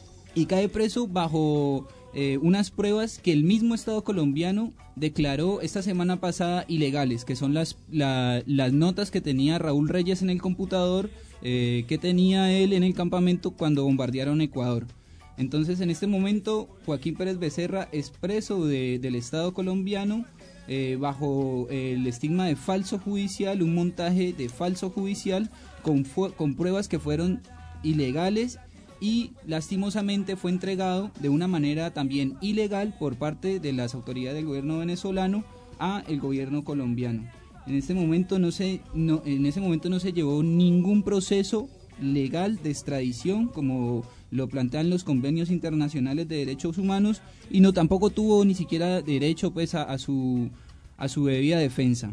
bajo unas pruebas que el mismo Estado colombiano declaró esta semana pasada ilegales, que son las notas que tenía Raúl Reyes en el computador, que tenía él en el campamento cuando bombardearon Ecuador. Entonces, en este momento, Joaquín Pérez Becerra es preso del Estado colombiano, bajo el estigma de falso judicial, un montaje de falso judicial con pruebas que fueron ilegales, y lastimosamente fue entregado de una manera también ilegal por parte de las autoridades del gobierno venezolano a el gobierno colombiano. En ese momento no se llevó ningún proceso legal de extradición como lo plantean los convenios internacionales de derechos humanos, y tampoco tuvo ni siquiera derecho pues a su debida defensa.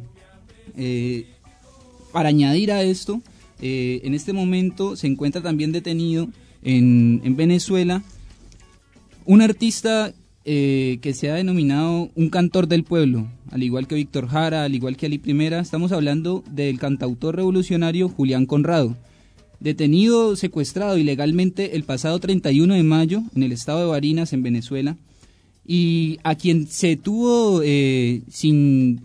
Para añadir a esto, en este momento se encuentra también detenido en Venezuela un artista que se ha denominado un cantor del pueblo, al igual que Víctor Jara, al igual que Ali Primera. Estamos hablando del cantautor revolucionario Julián Conrado, detenido, secuestrado ilegalmente el pasado 31 de mayo en el estado de Barinas, en Venezuela, y a quien se detuvo sin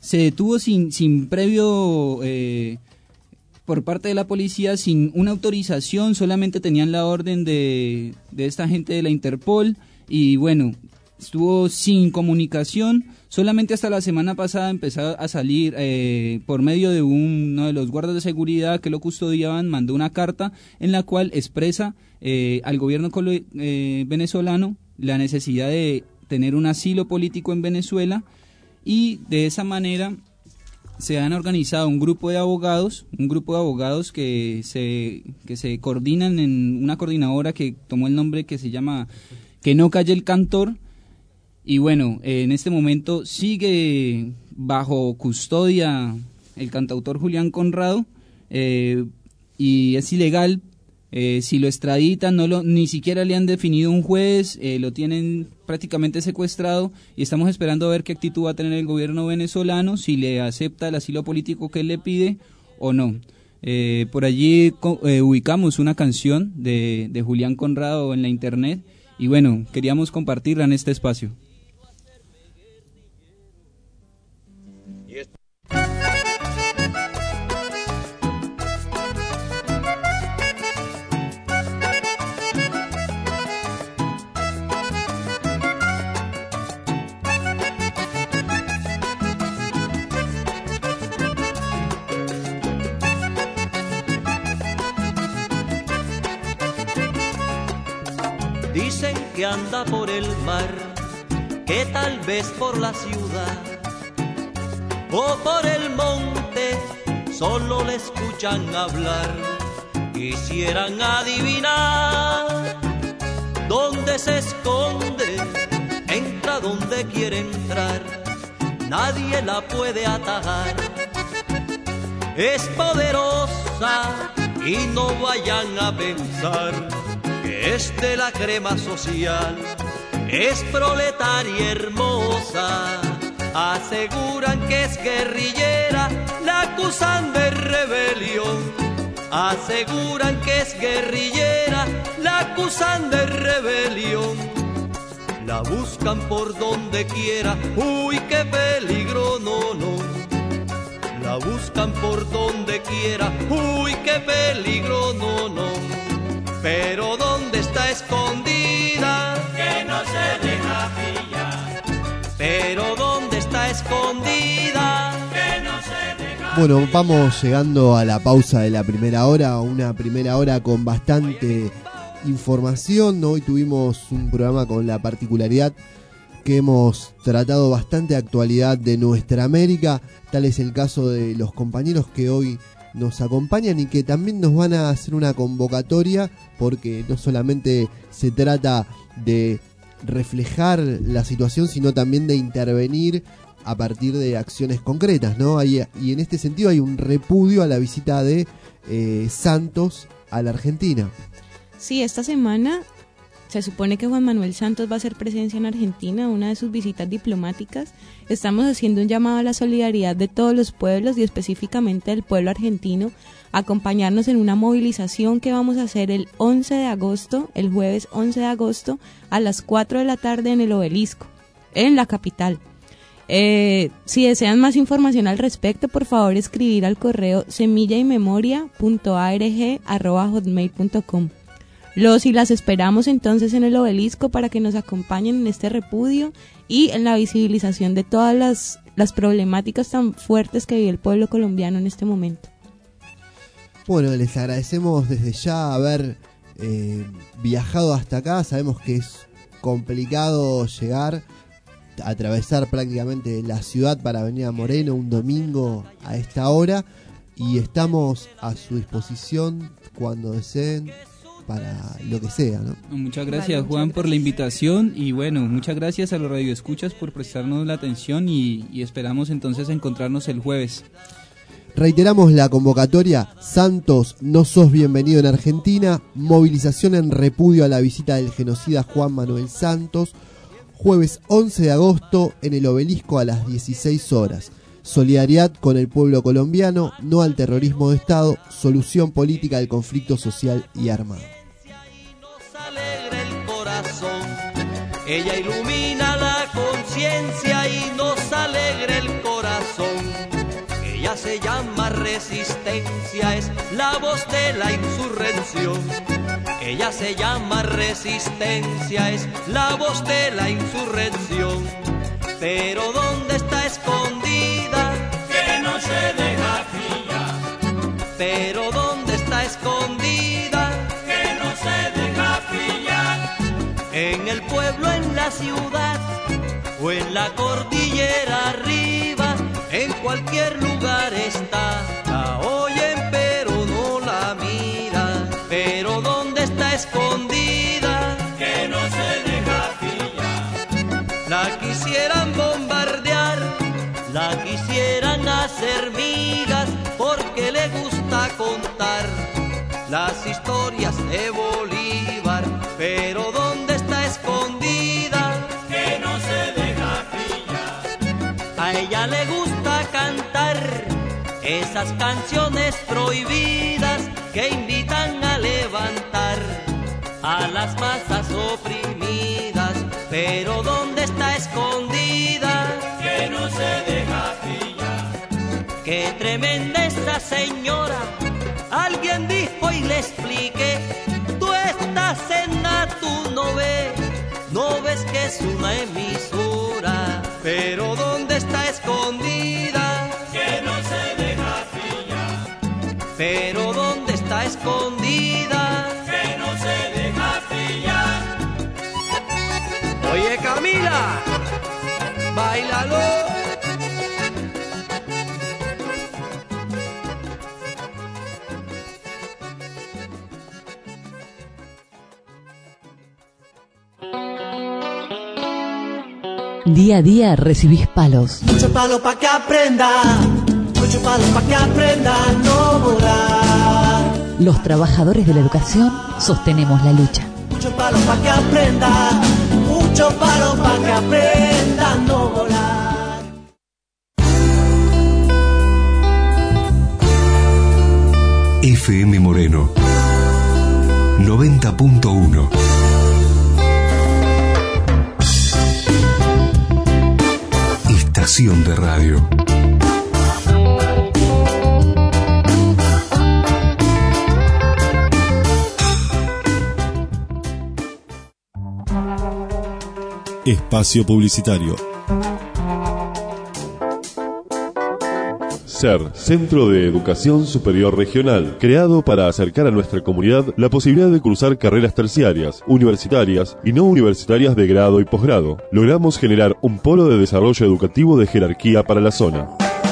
previo por parte de la policía, sin una autorización, solamente tenían la orden de esta gente de la Interpol, y bueno, estuvo sin comunicación. Solamente hasta la semana pasada empezó a salir por medio de uno de los guardas de seguridad que lo custodiaban, mandó una carta en la cual expresa al gobierno venezolano la necesidad de tener un asilo político en Venezuela, y de esa manera se han organizado un grupo de abogados que se coordinan en una coordinadora que tomó el nombre que se llama Que no calle el cantor. Y bueno, en este momento sigue bajo custodia el cantautor Julián Conrado, y es ilegal. Si lo extraditan, ni siquiera le han definido un juez, lo tienen prácticamente secuestrado, y estamos esperando a ver qué actitud va a tener el gobierno venezolano, si le acepta el asilo político que él le pide o no. Por allí ubicamos una canción de Julián Conrado en la internet, y bueno, queríamos compartirla en este espacio. que anda por el mar, que tal vez por la ciudad o por el monte solo le escuchan hablar. Quisieran adivinar dónde se esconde, entra donde quiere entrar, nadie la puede atajar. Es poderosa y no vayan a pensar que es de la crema social, es proletaria hermosa. Aseguran que es guerrillera, la acusan de rebelión. Aseguran que es guerrillera, la acusan de rebelión. La buscan por donde quiera, uy, qué peligro, no, no. La buscan por donde quiera, uy, qué peligro, no, no. Pero ¿dónde está escondida? Que no se deja pillar. Pero ¿dónde está escondida? Que no se deja. Bueno, vamos llegando a la pausa de la primera hora, una primera hora con bastante información. Hoy tuvimos un programa con la particularidad que hemos tratado bastante actualidad de nuestra América. Tal es el caso de los compañeros que hoy nos acompañan y que también nos van a hacer una convocatoria, porque no solamente se trata de reflejar la situación, sino también de intervenir a partir de acciones concretas, ¿no? Y en este sentido hay un repudio a la visita de Santos a la Argentina. Sí, esta semana se supone que Juan Manuel Santos va a hacer presencia en Argentina, una de sus visitas diplomáticas. Estamos haciendo un llamado a la solidaridad de todos los pueblos y específicamente del pueblo argentino, a acompañarnos en una movilización que vamos a hacer el 11 de agosto, el jueves 11 de agosto, a las 4 de la tarde en el Obelisco, en la capital. Si desean más información al respecto, por favor escribir al correo semillaymemoria.arg@hotmail.com. Los y las esperamos entonces en el Obelisco para que nos acompañen en este repudio y en la visibilización de todas las problemáticas tan fuertes que vive el pueblo colombiano en este momento. Bueno, les agradecemos desde ya haber viajado hasta acá. Sabemos que es complicado llegar, atravesar prácticamente la ciudad para venir a Moreno un domingo a esta hora, y estamos a su disposición cuando deseen para lo que sea, ¿no? Muchas gracias, Juan, por la invitación, y bueno, muchas gracias a los radioescuchas por prestarnos la atención y esperamos entonces encontrarnos el jueves. Reiteramos la convocatoria: Santos, no sos bienvenido en Argentina, movilización en repudio a la visita del genocida Juan Manuel Santos, jueves 11 de agosto en el Obelisco a las 16 horas. Solidaridad con el pueblo colombiano, no al terrorismo de Estado, solución política al conflicto social y armado. Ella ilumina la conciencia y nos alegra el corazón. Ella se llama resistencia, es la voz de la insurrección. Ella se llama resistencia, es la voz de la insurrección. Pero ¿dónde está escondida? Que no se deja pillar. Pero ¿dónde está escondida? Que no se deja pillar. En el pueblo, en la ciudad o en la cordillera arriba, en cualquier lugar está. La oyen pero no la miran. Pero ¿dónde está escondida? Que no se deja pillar. La quisieran bombardear, la quisieran hacer migas, porque le gusta contar las historias de Bolívar. Pero ¿dónde está escondida? Que no se deja pillar. A ella le gusta cantar esas canciones prohibidas que invitan a levantar a las masas oprimidas. Pero ¿dónde está escondida? Que no se deja pillar. Qué tremenda esa señora, alguien dijo y le expliqué. Tú estás en tú no ves que es una emisora. Pero ¿dónde está escondida? Que no se deja pillar. Pero ¿dónde está escondida? Que no se deja pillar. Oye Camila, bailalo. Día a día recibís palos. Mucho palo pa' que aprenda, mucho palo pa' que aprenda a no volar. Los trabajadores de la educación sostenemos la lucha. Mucho palo pa' que aprenda, mucho palo pa' que aprenda a no volar. FM Moreno 90.1. Estación de radio. Espacio publicitario. CER, Centro de Educación Superior Regional, creado para acercar a nuestra comunidad la posibilidad de cursar carreras terciarias, universitarias y no universitarias de grado y posgrado. Logramos generar un polo de desarrollo educativo de jerarquía para la zona.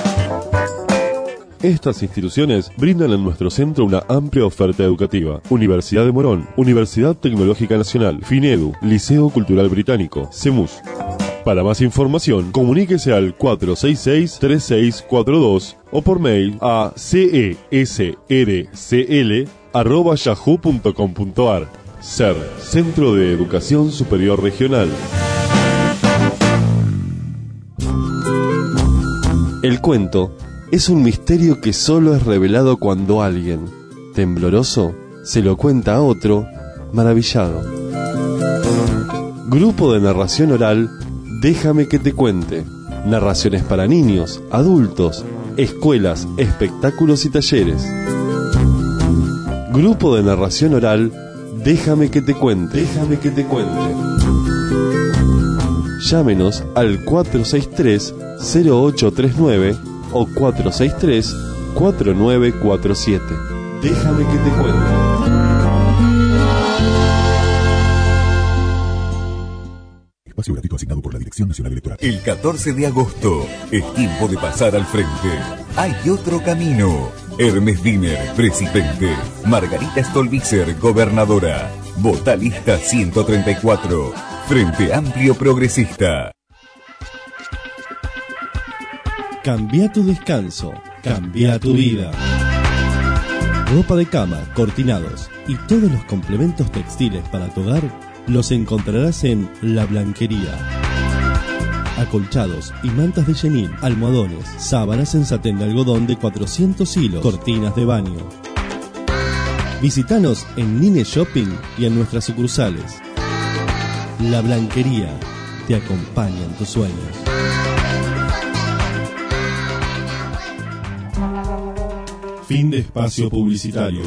Estas instituciones brindan en nuestro centro una amplia oferta educativa. Universidad de Morón, Universidad Tecnológica Nacional, FINEDU, Liceo Cultural Británico, CEMUS. Para más información, comuníquese al 466-3642 o por mail a cesrcl@yahoo.com.ar. CER, Centro de Educación Superior Regional. El cuento es un misterio que solo es revelado cuando alguien, tembloroso, se lo cuenta a otro, maravillado. Grupo de narración oral, Déjame que te cuente. Narraciones para niños, adultos, escuelas, espectáculos y talleres. Grupo de narración oral, Déjame que te cuente. Déjame que te cuente. Llámenos al 463-0839 o 463-4947. Déjame que te cuente. Espacio gratuito asignado por la Dirección Nacional Electoral. El 14 de agosto es tiempo de pasar al frente. Hay otro camino. Hermes Diner, presidente. Margarita Stolbizer, gobernadora. Vota lista 134. Frente Amplio Progresista. Cambia tu descanso, cambia tu vida. Ropa de cama, cortinados y todos los complementos textiles para tu hogar los encontrarás en La Blanquería. Acolchados y mantas de chenil, almohadones, sábanas en satén de algodón de 400 hilos, cortinas de baño. Visítanos en Nine Shopping y en nuestras sucursales. La Blanquería te acompaña en tus sueños. Fin de espacio publicitario.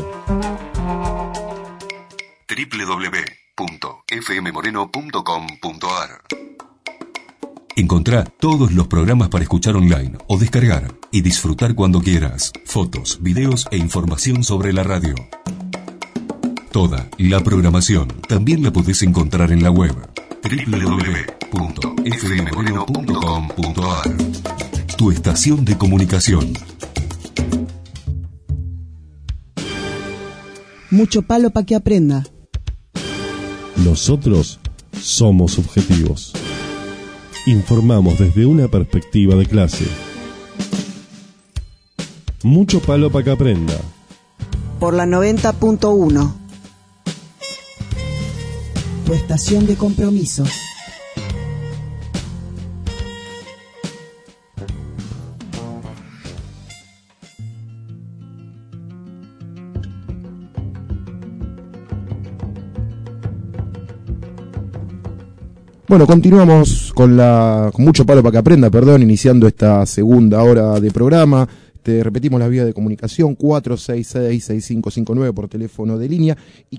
www.fmmoreno.com.ar. Encontrá todos los programas para escuchar online o descargar y disfrutar cuando quieras. Fotos, videos e información sobre la radio. Toda la programación también la podés encontrar en la web www.fmmoreno.com.ar. Tu estación de comunicación. Mucho palo para que aprenda. Nosotros somos objetivos. Informamos desde una perspectiva de clase. Mucho palo para que aprenda. Por la 90.1. Tu estación de compromiso. Bueno, continuamos con mucho palo para que aprenda, iniciando esta segunda hora de programa. Te repetimos las vías de comunicación: 466-6559 por teléfono de línea y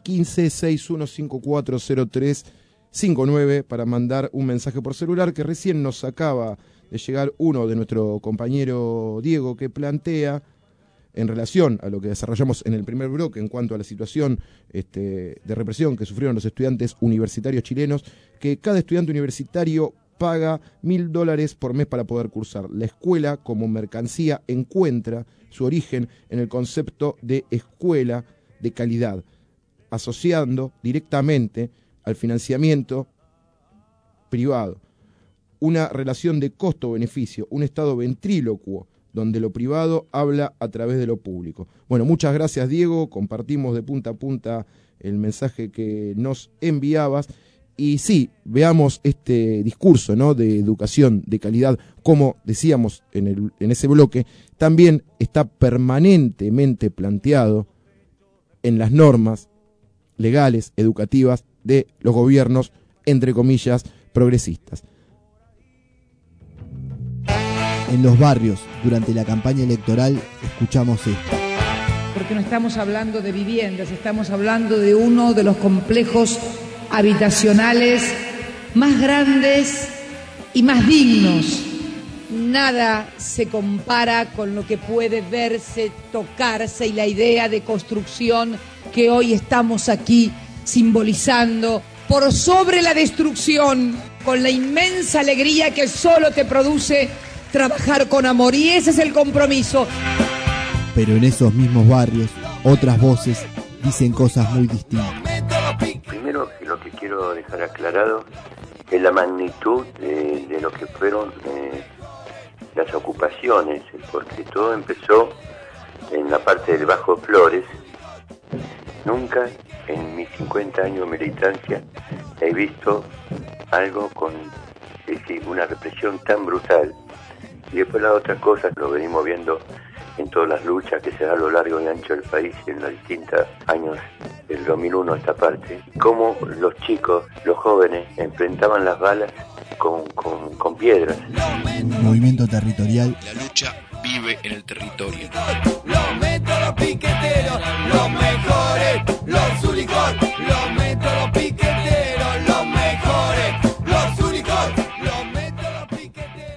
1561540359 para mandar un mensaje por celular, que recién nos acaba de llegar uno de nuestro compañero Diego, que plantea en relación a lo que desarrollamos en el primer bloque en cuanto a la situación de represión que sufrieron los estudiantes universitarios chilenos, que cada estudiante universitario paga $1.000 por mes para poder cursar. La escuela como mercancía encuentra su origen en el concepto de escuela de calidad, asociando directamente al financiamiento privado. Una relación de costo-beneficio, un estado ventrílocuo, donde lo privado habla a través de lo público. Bueno, muchas gracias, Diego, compartimos de punta a punta el mensaje que nos enviabas, y sí, veamos este discurso, ¿no?, de educación de calidad, como decíamos en ese bloque, también está permanentemente planteado en las normas legales, educativas de los gobiernos, entre comillas, progresistas. En los barrios, durante la campaña electoral, escuchamos esto. Porque no estamos hablando de viviendas, estamos hablando de uno de los complejos habitacionales más grandes y más dignos. Nada se compara con lo que puede verse, tocarse y la idea de construcción que hoy estamos aquí simbolizando por sobre la destrucción, con la inmensa alegría que solo te produce trabajar con amor, y ese es el compromiso. Pero en esos mismos barrios, otras voces dicen cosas muy distintas. Primero, lo que quiero dejar aclarado es la magnitud de lo que fueron las ocupaciones, porque todo empezó en la parte del Bajo Flores. Nunca en mis 50 años de militancia he visto algo con una represión tan brutal. Y después las otras cosas lo venimos viendo en todas las luchas que se dan a lo largo y ancho del país en los distintos años del 2001 a esta parte. Cómo los chicos, los jóvenes, enfrentaban las balas con piedras. Movimiento territorial. La lucha vive en el territorio. Los métodos piqueteros, los mejores, los únicos. Los métodos piqueteros, los mejores, los únicos. Los métodos piqueteros.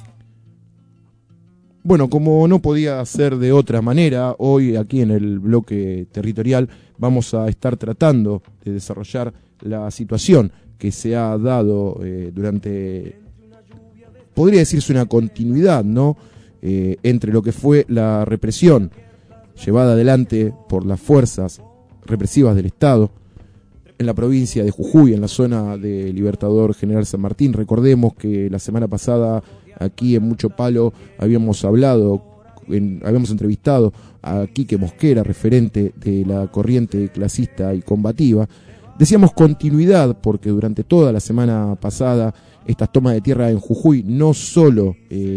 Bueno, como no podía ser de otra manera, hoy aquí en el bloque territorial vamos a estar tratando de desarrollar la situación que se ha dado durante, podría decirse, una continuidad, ¿no?, entre lo que fue la represión llevada adelante por las fuerzas represivas del Estado en la provincia de Jujuy, en la zona de Libertador General San Martín. Recordemos que la semana pasada aquí en Mucho Palo habíamos entrevistado a Quique Mosquera, referente de la corriente clasista y combativa. Decíamos continuidad porque durante toda la semana pasada estas tomas de tierra en Jujuy no solo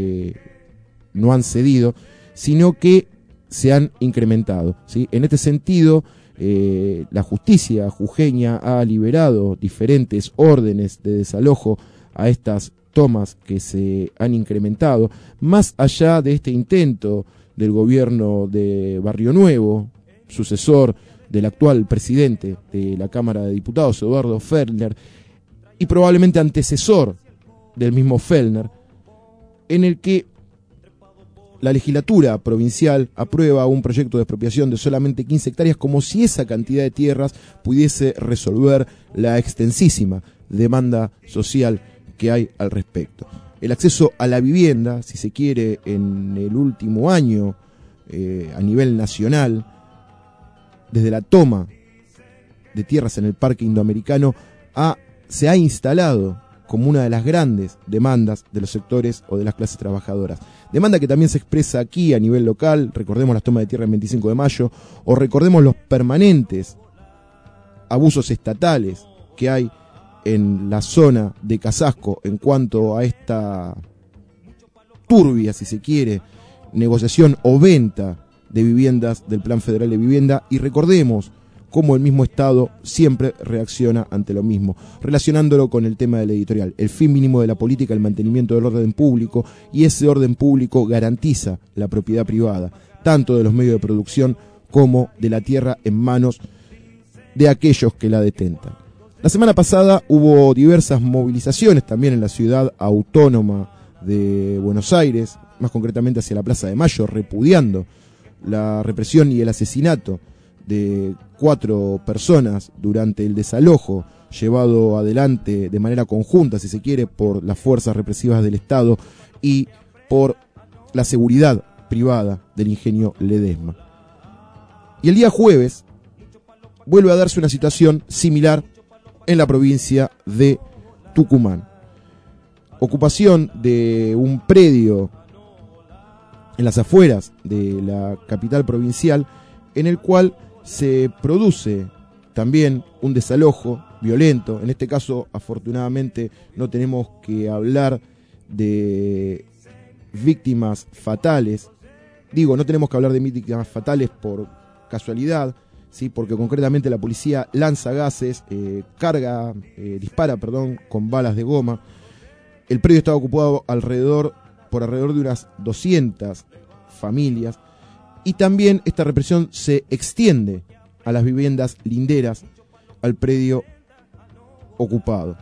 no han cedido, sino que se han incrementado, ¿sí? En este sentido, la justicia jujeña ha liberado diferentes órdenes de desalojo a estas tomas que se han incrementado, más allá de este intento del gobierno de Barrio Nuevo, sucesor del actual presidente de la Cámara de Diputados, Eduardo Fellner, y probablemente antecesor del mismo Fellner, en el que la legislatura provincial aprueba un proyecto de expropiación de solamente 15 hectáreas, como si esa cantidad de tierras pudiese resolver la extensísima demanda social que hay al respecto. El acceso a la vivienda, si se quiere, en el último año a nivel nacional, desde la toma de tierras en el Parque Indoamericano, se ha instalado como una de las grandes demandas de los sectores o de las clases trabajadoras. Demanda que también se expresa aquí a nivel local. Recordemos las tomas de tierra el 25 de mayo, o recordemos los permanentes abusos estatales que hay en la zona de Casasco en cuanto a esta turbia, si se quiere, negociación o venta de viviendas del Plan Federal de Vivienda. Y recordemos cómo el mismo Estado siempre reacciona ante lo mismo, relacionándolo con el tema del editorial. El fin mínimo de la política, el mantenimiento del orden público, y ese orden público garantiza la propiedad privada, tanto de los medios de producción como de la tierra en manos de aquellos que la detentan. La semana pasada hubo diversas movilizaciones también en la ciudad autónoma de Buenos Aires, más concretamente hacia la Plaza de Mayo, repudiando la represión y el asesinato de 4 personas durante el desalojo llevado adelante de manera conjunta, si se quiere, por las fuerzas represivas del Estado y por la seguridad privada del ingenio Ledesma. Y el día jueves vuelve a darse una situación similar en la provincia de Tucumán. Ocupación de un predio en las afueras de la capital provincial, en el cual se produce también un desalojo violento. En este caso, afortunadamente, no tenemos que hablar de víctimas fatales. Digo, no tenemos que hablar de víctimas fatales por casualidad, ¿sí? Porque concretamente la policía lanza gases, dispara con balas de goma. El predio estaba ocupado por alrededor de unas 200 familias, y también esta represión se extiende a las viviendas linderas al predio ocupado.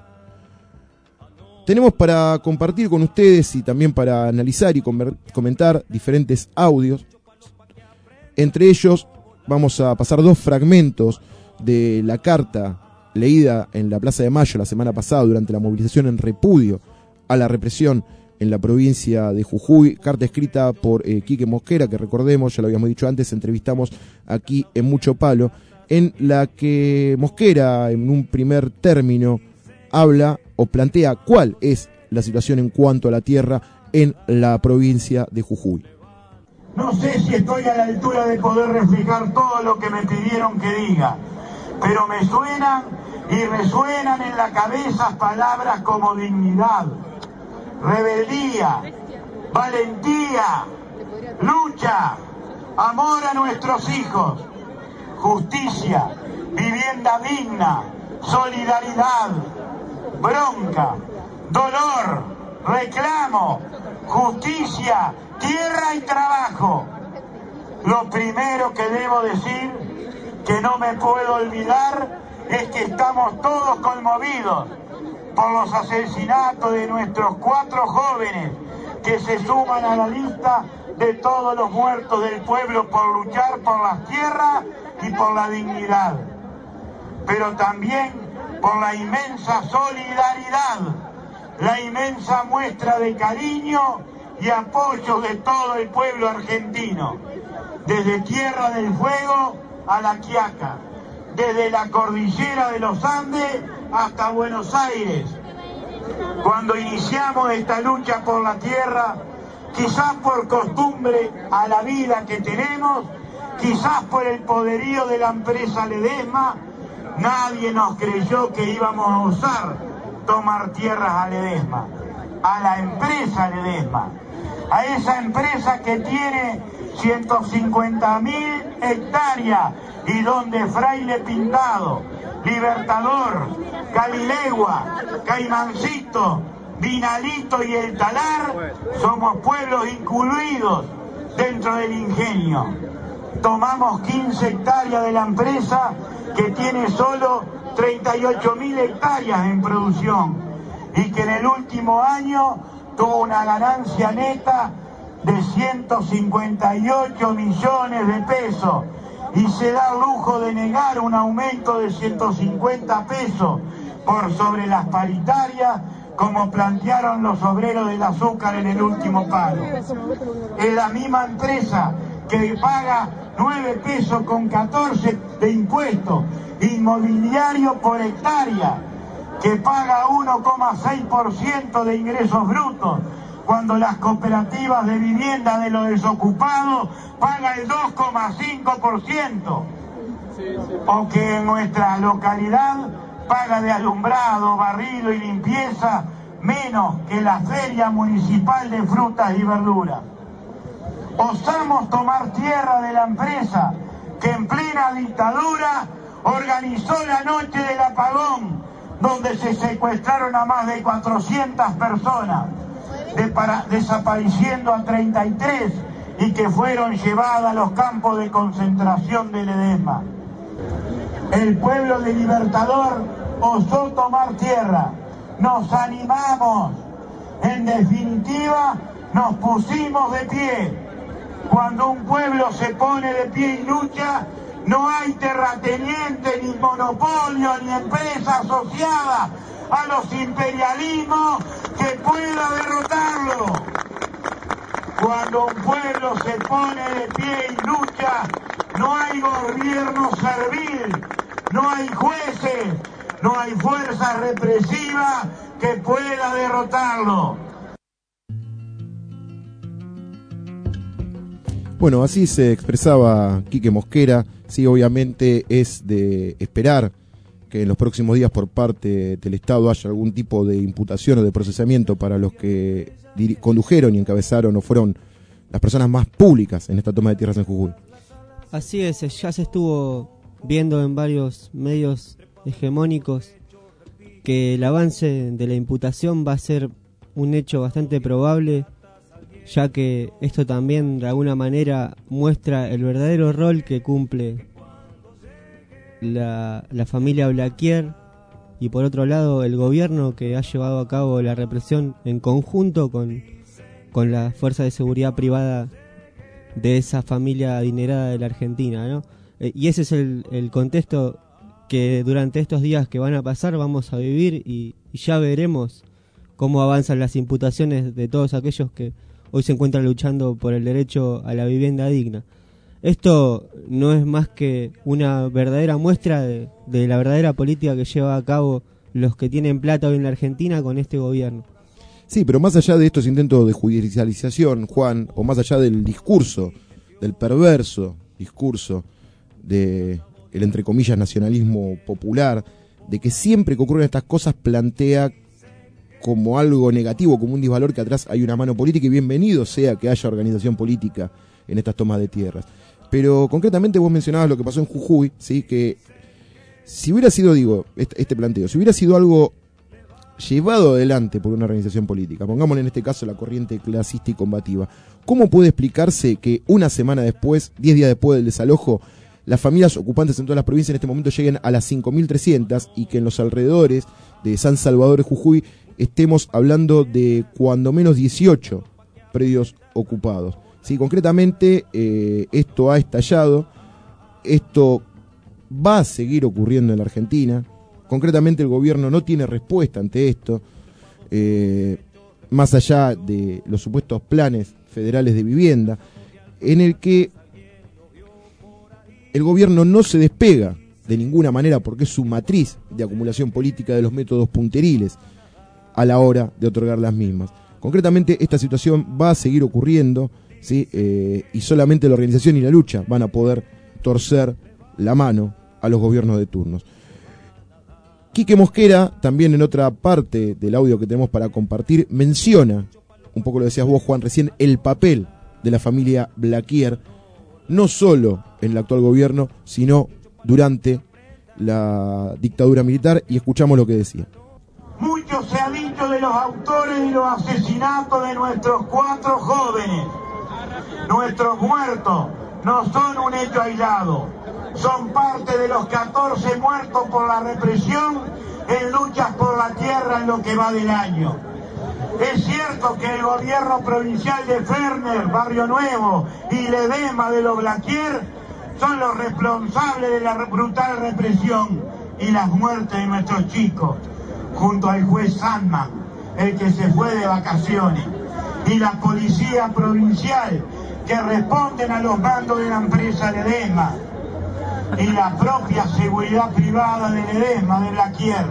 Tenemos para compartir con ustedes y también para analizar y comentar diferentes audios. Entre ellos vamos a pasar 2 fragmentos de la carta leída en la Plaza de Mayo la semana pasada durante la movilización en repudio a la represión en la provincia de Jujuy, carta escrita por Quique Mosquera, que recordemos, ya lo habíamos dicho antes, entrevistamos aquí en Mucho Palo, en la que Mosquera, en un primer término, habla o plantea cuál es la situación en cuanto a la tierra en la provincia de Jujuy. No sé si estoy a la altura de poder reflejar todo lo que me pidieron que diga, pero me suenan y resuenan en la cabeza palabras como dignidad, rebeldía, valentía, lucha, amor a nuestros hijos, justicia, vivienda digna, solidaridad, bronca, dolor, reclamo, justicia, tierra y trabajo. Lo primero que debo decir, que no me puedo olvidar, es que estamos todos conmovidos por los asesinatos de nuestros 4 jóvenes que se suman a la lista de todos los muertos del pueblo por luchar por las tierras y por la dignidad, pero también por la inmensa solidaridad, la inmensa muestra de cariño y apoyo de todo el pueblo argentino, desde Tierra del Fuego a La Quiaca, desde la cordillera de los Andes hasta Buenos Aires. Cuando iniciamos esta lucha por la tierra, quizás por costumbre a la vida que tenemos, quizás por el poderío de la empresa Ledesma, nadie nos creyó que íbamos a osar tomar tierras a Ledesma, a la empresa Ledesma, a esa empresa que tiene 150.000 hectáreas y donde Fraile Pintado, Libertador, Calilegua, Caimancito, Vinalito y El Talar somos pueblos incluidos dentro del ingenio. Tomamos 15 hectáreas de la empresa que tiene solo 38.000 hectáreas en producción y que en el último año tuvo una ganancia neta de 158 millones de pesos y se da el lujo de negar un aumento de 150 pesos por sobre las paritarias, como plantearon los obreros del azúcar en el último paro. Es la misma empresa que paga 9 pesos con 14 de impuestos inmobiliarios por hectárea, que paga 1,6% de ingresos brutos, cuando las cooperativas de vivienda de los desocupados pagan el 2,5%, o que en nuestra localidad paga de alumbrado, barrido y limpieza menos que la Feria Municipal de Frutas y Verduras. Osamos tomar tierra de la empresa que en plena dictadura organizó la noche del apagón, donde se secuestraron a más de 400 personas, desapareciendo a 33 y que fueron llevadas a los campos de concentración de Ledesma. El pueblo de Libertador osó tomar tierra, nos animamos, en definitiva nos pusimos de pie Cuando un pueblo se pone de pie y lucha, no hay terrateniente, ni monopolio, ni empresa asociada a los imperialismos que pueda derrotarlo. Cuando un pueblo se pone de pie y lucha, no hay gobierno servil, no hay jueces, no hay fuerza represiva que pueda derrotarlo. Bueno, así se expresaba Quique Mosquera. Sí, obviamente es de esperar que en los próximos días por parte del Estado haya algún tipo de imputación o de procesamiento para los que condujeron y encabezaron o fueron las personas más públicas en esta toma de tierras en Jujuy. Así es, ya se estuvo viendo en varios medios hegemónicos que el avance de la imputación va a ser un hecho bastante probable, ya que esto también de alguna manera muestra el verdadero rol que cumple la familia Blaquier, y por otro lado el gobierno que ha llevado a cabo la represión en conjunto con la fuerza de seguridad privada de esa familia adinerada de la Argentina, ¿no? Y ese es el contexto que durante estos días que van a pasar vamos a vivir, y ya veremos cómo avanzan las imputaciones de todos aquellos que hoy se encuentran luchando por el derecho a la vivienda digna. Esto no es más que una verdadera muestra de la verdadera política que lleva a cabo los que tienen plata hoy en la Argentina con este gobierno. Sí, pero más allá de estos intentos de judicialización, Juan, o más allá del discurso, del perverso discurso de el entre comillas nacionalismo popular, de que siempre que ocurren estas cosas plantea como algo negativo, como un disvalor, que atrás hay una mano política, y bienvenido sea que haya organización política en estas tomas de tierras. Pero concretamente vos mencionabas lo que pasó en Jujuy, ¿sí? Que si hubiera sido, este planteo, si hubiera sido algo llevado adelante por una organización política, pongámosle en este caso la corriente clasista y combativa, ¿cómo puede explicarse que una semana después, 10 días después del desalojo, las familias ocupantes en todas las provincias en este momento lleguen a las 5.300 y que en los alrededores de San Salvador de Jujuy estemos hablando de cuando menos 18 predios ocupados? Sí, concretamente esto ha estallado, esto va a seguir ocurriendo en la Argentina. Concretamente el gobierno no tiene respuesta ante esto, más allá de los supuestos planes federales de vivienda, en el que el gobierno no se despega de ninguna manera, porque es su matriz de acumulación política de los métodos punteriles a la hora de otorgar las mismas. Concretamente esta situación va a seguir ocurriendo, ¿sí? Y solamente la organización y la lucha van a poder torcer la mano a los gobiernos de turnos. Quique Mosquera, también en otra parte del audio que tenemos para compartir, menciona, un poco lo decías vos, Juan, recién, el papel de la familia Blaquier, no solo en el actual gobierno, sino durante la dictadura militar, y escuchamos lo que decía. Mucho se ha dicho de los autores y los asesinatos de nuestros 4 jóvenes. Nuestros muertos no son un hecho aislado, son parte de los 14 muertos por la represión en luchas por la tierra en lo que va del año. Es cierto que el gobierno provincial de Ferner, Barrio Nuevo y Ledesma de los Blaquier son los responsables de la brutal represión y las muertes de nuestros chicos, junto al juez Sandman, el que se fue de vacaciones, y la policía provincial, que responden a los mandos de la empresa Ledesma, y la propia seguridad privada de Ledesma, de Blaquier,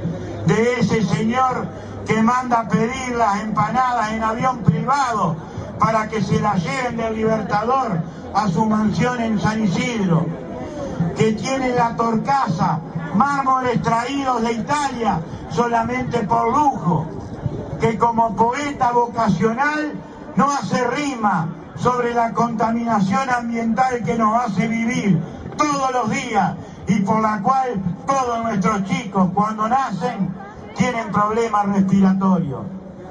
de ese señor que manda a pedir las empanadas en avión privado para que se las lleven del Libertador a su mansión en San Isidro, que tiene la Torcasa, mármoles traídos de Italia solamente por lujo, que como poeta vocacional no hace rima sobre la contaminación ambiental que nos hace vivir todos los días y por la cual todos nuestros chicos cuando nacen tienen problemas respiratorios.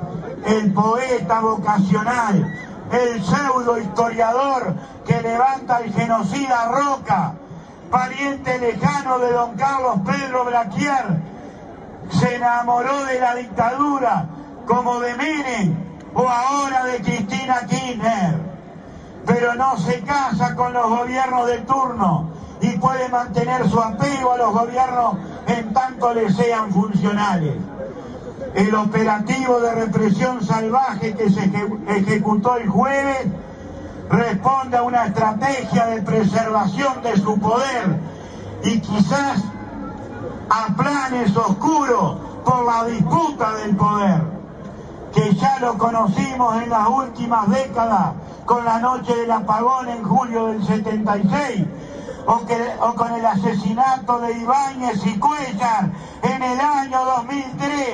El poeta vocacional, el pseudo historiador que levanta el genocida Roca, pariente lejano de don Carlos Pedro Blaquier, se enamoró de la dictadura como de Menem o ahora de Cristina Kirchner. pero no se casa con los gobiernos de turno y puede mantener su apego a los gobiernos en tanto le sean funcionales. El operativo de represión salvaje que se ejecutó el jueves responde a una estrategia de preservación de su poder y quizás a planes oscuros por la disputa del poder, que ya lo conocimos en las últimas décadas con la noche del apagón en julio del 76 o con el asesinato de Ibáñez y Cuellar en el año 2003,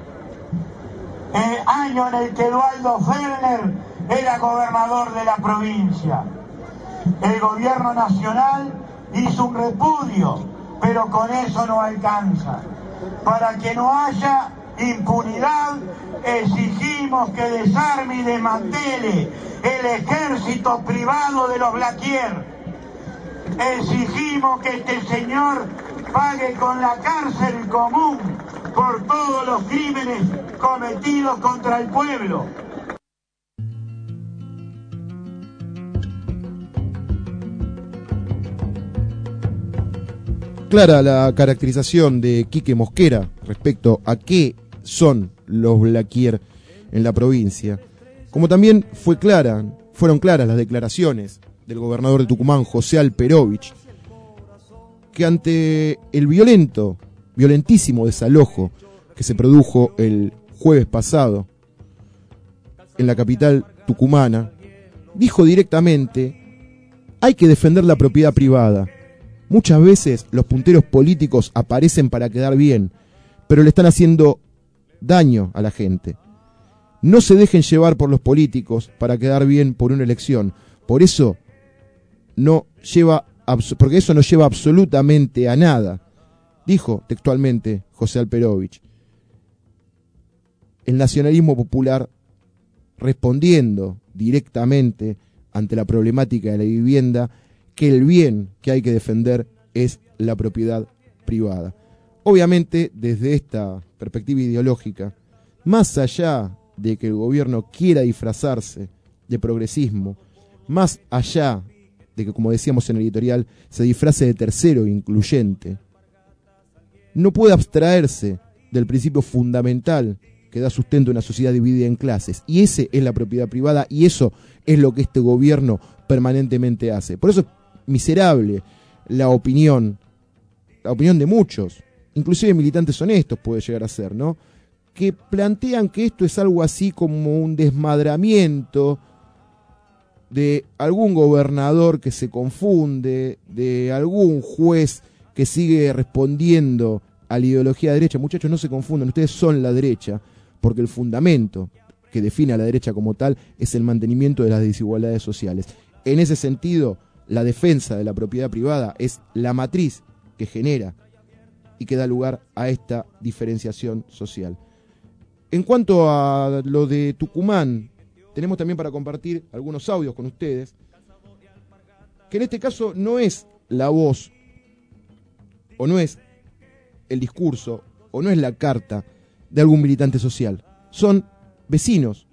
el año en el que Eduardo Fellner era gobernador de la provincia. El gobierno nacional hizo un repudio, pero con eso no alcanza. Para que no haya impunidad, exigimos que desarme y desmantele el ejército privado de los Blaquier. Exigimos que este señor pague con la cárcel común por todos los crímenes cometidos contra el pueblo. Clara la caracterización de Quique Mosquera respecto a qué son los Blaquier en la provincia. Como también fueron claras las declaraciones del gobernador de Tucumán, José Alperovich, que ante el violentísimo desalojo que se produjo el jueves pasado en la capital tucumana, dijo directamente: hay que defender la propiedad privada. Muchas veces los punteros políticos aparecen para quedar bien, pero le están haciendo daño a la gente. No se dejen llevar por los políticos para quedar bien por una elección. Porque eso no lleva absolutamente a nada, dijo textualmente José Alperovich. El nacionalismo popular, respondiendo directamente ante la problemática de la vivienda, que el bien que hay que defender es la propiedad privada. Obviamente, desde esta perspectiva ideológica, más allá de que el gobierno quiera disfrazarse de progresismo, más allá de que, como decíamos en el editorial, se disfrace de tercero incluyente, no puede abstraerse del principio fundamental que da sustento a una sociedad dividida en clases, y ese es la propiedad privada, y eso es lo que este gobierno permanentemente hace. Por eso es miserable la opinión de muchos, inclusive militantes honestos puede llegar a ser, ¿no?, que plantean que esto es algo así como un desmadramiento de algún gobernador que se confunde, de algún juez que sigue respondiendo a la ideología derecha. Muchachos, no se confundan, ustedes son la derecha, porque el fundamento que define a la derecha como tal es el mantenimiento de las desigualdades sociales. En ese sentido, la defensa de la propiedad privada es la matriz que genera y que da lugar a esta diferenciación social. En cuanto a lo de Tucumán, tenemos también para compartir algunos audios con ustedes, que en este caso no es la voz, o no es el discurso, o no es la carta de algún militante social. Son vecinos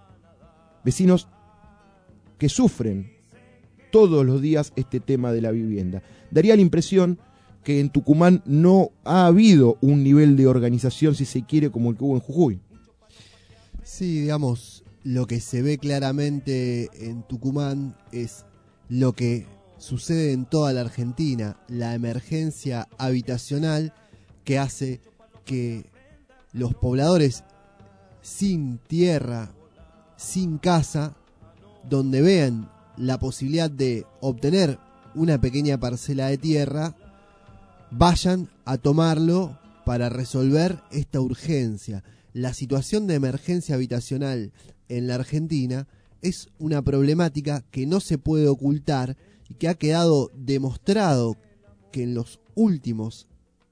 que sufren todos los días este tema de la vivienda. Daría la impresión que en Tucumán no ha habido un nivel de organización, si se quiere, como el que hubo en Jujuy. Sí, digamos, lo que se ve claramente en Tucumán es lo que sucede en toda la Argentina, la emergencia habitacional que hace que los pobladores sin tierra, sin casa, donde vean la posibilidad de obtener una pequeña parcela de tierra, vayan a tomarlo para resolver esta urgencia. La situación de emergencia habitacional en la Argentina es una problemática que no se puede ocultar y que ha quedado demostrado que en los últimos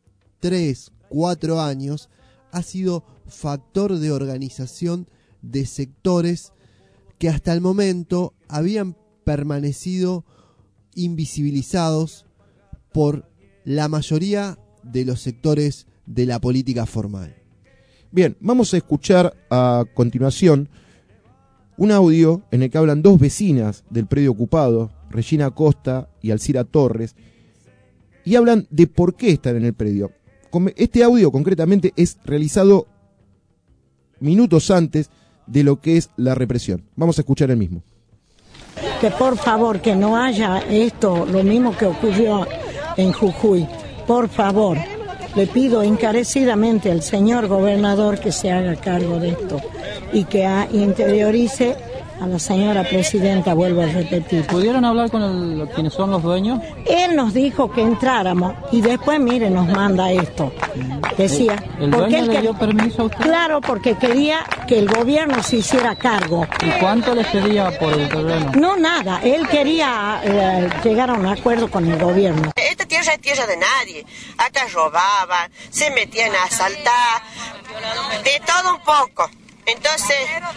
3-4 años ha sido factor de organización de sectores que hasta el momento habían permanecido invisibilizados por la mayoría de los sectores de la política formal. Bien, vamos a escuchar a continuación Un audio en el que hablan dos vecinas del predio ocupado, Regina Acosta y Alcira Torres, y hablan de por qué están en el predio. Este audio concretamente es realizado minutos antes de lo que es la represión. Vamos a escuchar el mismo. Que por favor, que no haya esto, lo mismo que ocurrió en Jujuy. Por favor, le pido encarecidamente al señor gobernador que se haga cargo de esto y que interiorice a la señora presidenta, vuelvo a repetir. ¿Pudieron hablar con quienes son los dueños? Él nos dijo que entráramos y después, mire, nos manda esto. Decía, ¿El dueño le dio permiso a usted? Claro, porque quería que el gobierno se hiciera cargo. ¿Y cuánto les pedía por el terreno? No, nada. Él quería llegar a un acuerdo con el gobierno. Esta tierra es tierra de nadie. Acá robaban, se metían a asaltar, de todo un poco. Entonces,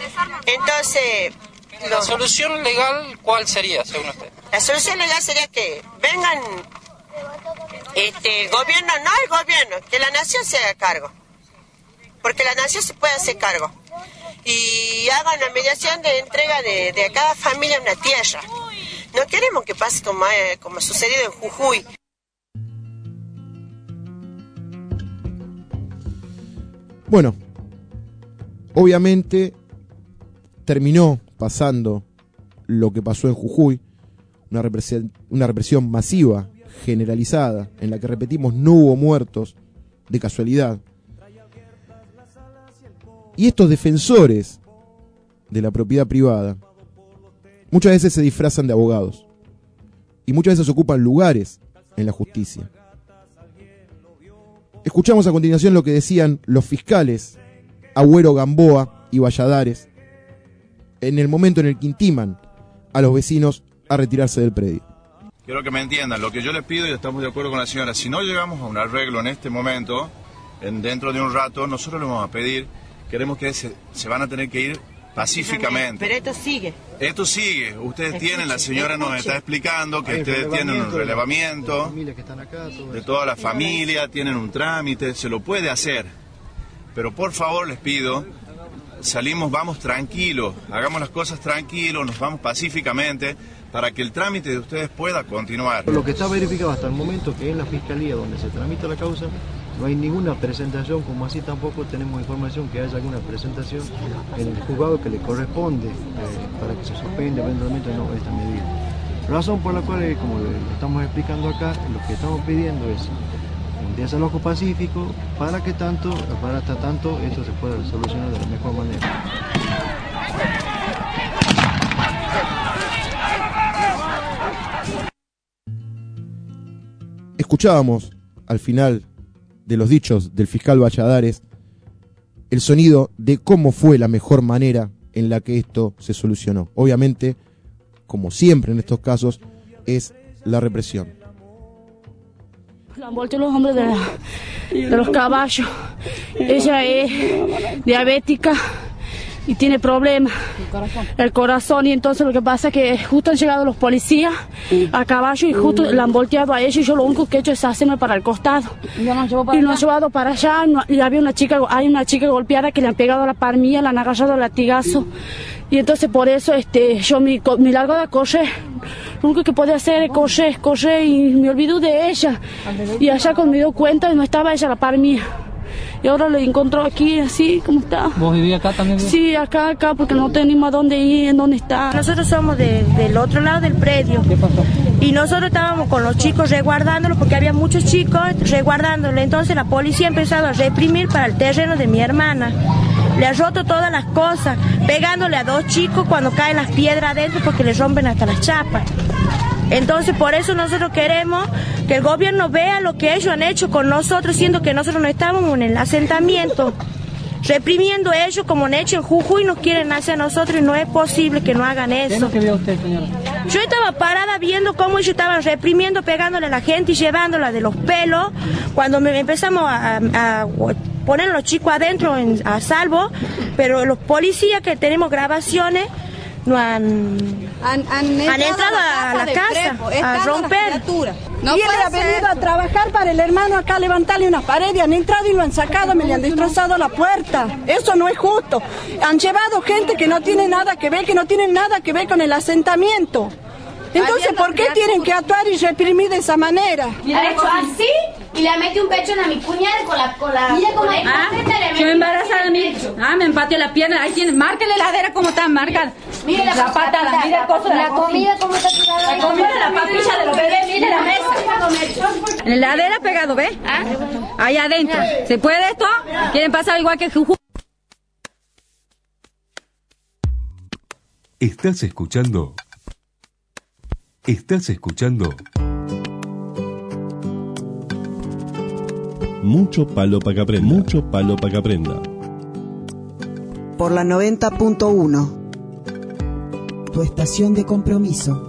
¿la solución legal cuál sería, según usted? La solución legal sería que vengan el gobierno, que la nación se haga cargo. Porque la nación se puede hacer cargo. Y hagan la mediación de entrega de cada familia una tierra. No queremos que pase como ha sucedido en Jujuy. Bueno, obviamente terminó pasando lo que pasó en Jujuy, una represión masiva, generalizada, en la que, repetimos, no hubo muertos de casualidad. Y estos defensores de la propiedad privada muchas veces se disfrazan de abogados y muchas veces ocupan lugares en la justicia. Escuchamos a continuación lo que decían los fiscales Agüero, Gamboa y Valladares en el momento en el que intiman a los vecinos a retirarse del predio. Quiero que me entiendan, lo que yo les pido, y estamos de acuerdo con la señora, si no llegamos a un arreglo en este momento, dentro de un rato, nosotros le vamos a pedir, queremos que se van a tener que ir pacíficamente. Pero esto sigue. Esto sigue, ustedes tienen, la señora nos está explicando que ustedes tienen un relevamiento de toda la familia, tienen un trámite, se lo puede hacer. Pero por favor les pido, vamos tranquilos, hagamos las cosas tranquilos, nos vamos pacíficamente para que el trámite de ustedes pueda continuar. Lo que está verificado hasta el momento, que en la fiscalía donde se tramita la causa, no hay ninguna presentación, como así tampoco tenemos información que haya alguna presentación en el juzgado que le corresponde para que se suspenda eventualmente o no esta medida. Razón por la cual, como lo estamos explicando acá, lo que estamos pidiendo es un desalojo pacífico para hasta tanto esto se pueda solucionar de la mejor manera. Escuchábamos al final de los dichos del fiscal Valladares el sonido de cómo fue la mejor manera en la que esto se solucionó. Obviamente, como siempre en estos casos, es la represión. La han vuelto los hombres de los caballos. Ella es diabética y tiene problemas el corazón, y entonces lo que pasa es que justo han llegado los policías a caballo y justo la han volteado a ella, y yo lo único que he hecho es hacerme para el costado y nos han llevado para allá, y hay una chica golpeada que le han pegado a la par mía, la han agarrado a latigazo, y entonces por eso yo me largo de correr. Lo único que podía hacer es correr y me olvidé de ella, y allá cuando me dio cuenta no estaba ella a la par mía. Y ahora lo encontró aquí, así como está. ¿Vos vivís acá también? Sí, acá, porque no tenemos a dónde ir, en dónde está. Nosotros somos del otro lado del predio. ¿Qué pasó? Y nosotros estábamos con los chicos resguardándolos, porque había muchos chicos resguardándolo. Entonces la policía ha empezado a reprimir para el terreno de mi hermana. Le ha roto todas las cosas, pegándole a 2 chicos cuando caen las piedras adentro, porque les rompen hasta las chapas. Entonces por eso nosotros queremos que el gobierno vea lo que ellos han hecho con nosotros, siendo que nosotros no estábamos en el asentamiento, reprimiendo ellos como han hecho en Jujuy, nos quieren hacer a nosotros, y no es posible que no hagan eso. ¿Qué es lo que vio usted, señora? Yo estaba parada viendo cómo ellos estaban reprimiendo, pegándole a la gente y llevándola de los pelos, cuando empezamos a poner a los chicos adentro a salvo, pero los policías que tenemos grabaciones no han entrado a la casa a romper. No y él puede ha venido ser. a trabajar para el hermano acá, levantarle una pared y han entrado y lo han sacado, me le han destrozado la puerta. Eso no es justo. Han llevado gente que no tiene nada que ver, que no tienen nada que ver con el asentamiento. Entonces, ¿por qué tienen que actuar y reprimir de esa manera? Le ha hecho así y le mete un pecho a mi cuñada con la mira cómo yo embarazada, me empateó la pierna, ahí tiene, marque la heladera como está marcada. Mire la patada, mire el coso de la comida como está tirada ahí. La comida, la papilla de los bebés, mire la mesa. En la heladera pegado, ¿ves? Ahí adentro. ¿Se puede esto? ¿Quieren pasar igual que Jujuy? ¿Estás escuchando? Mucho palo para que aprenda. Mucho palo para que aprenda. Por la 90.1. Tu estación de compromiso.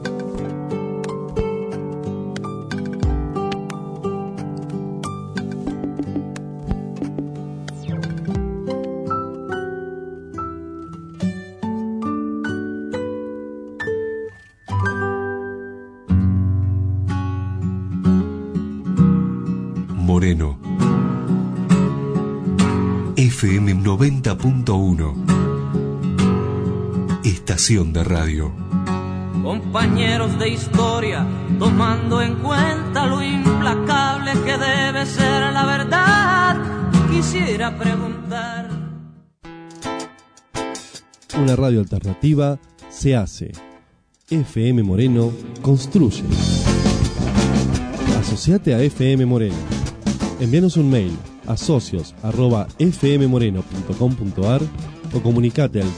Moreno. FM 90.1. Estación de radio. Compañeros de historia, tomando en cuenta lo implacable que debe ser la verdad, quisiera preguntar. Una radio alternativa se hace. FM Moreno construye. Asociate a FM Moreno. Envíanos un mail a socios@fmmoreno.com.ar o comunicate al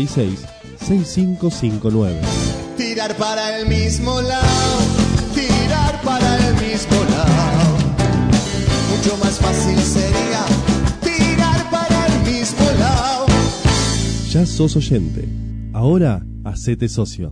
466-6559. Tirar para el mismo lado, tirar para el mismo lado. Mucho más fácil sería tirar para el mismo lado. Ya sos oyente. Ahora hacete socio.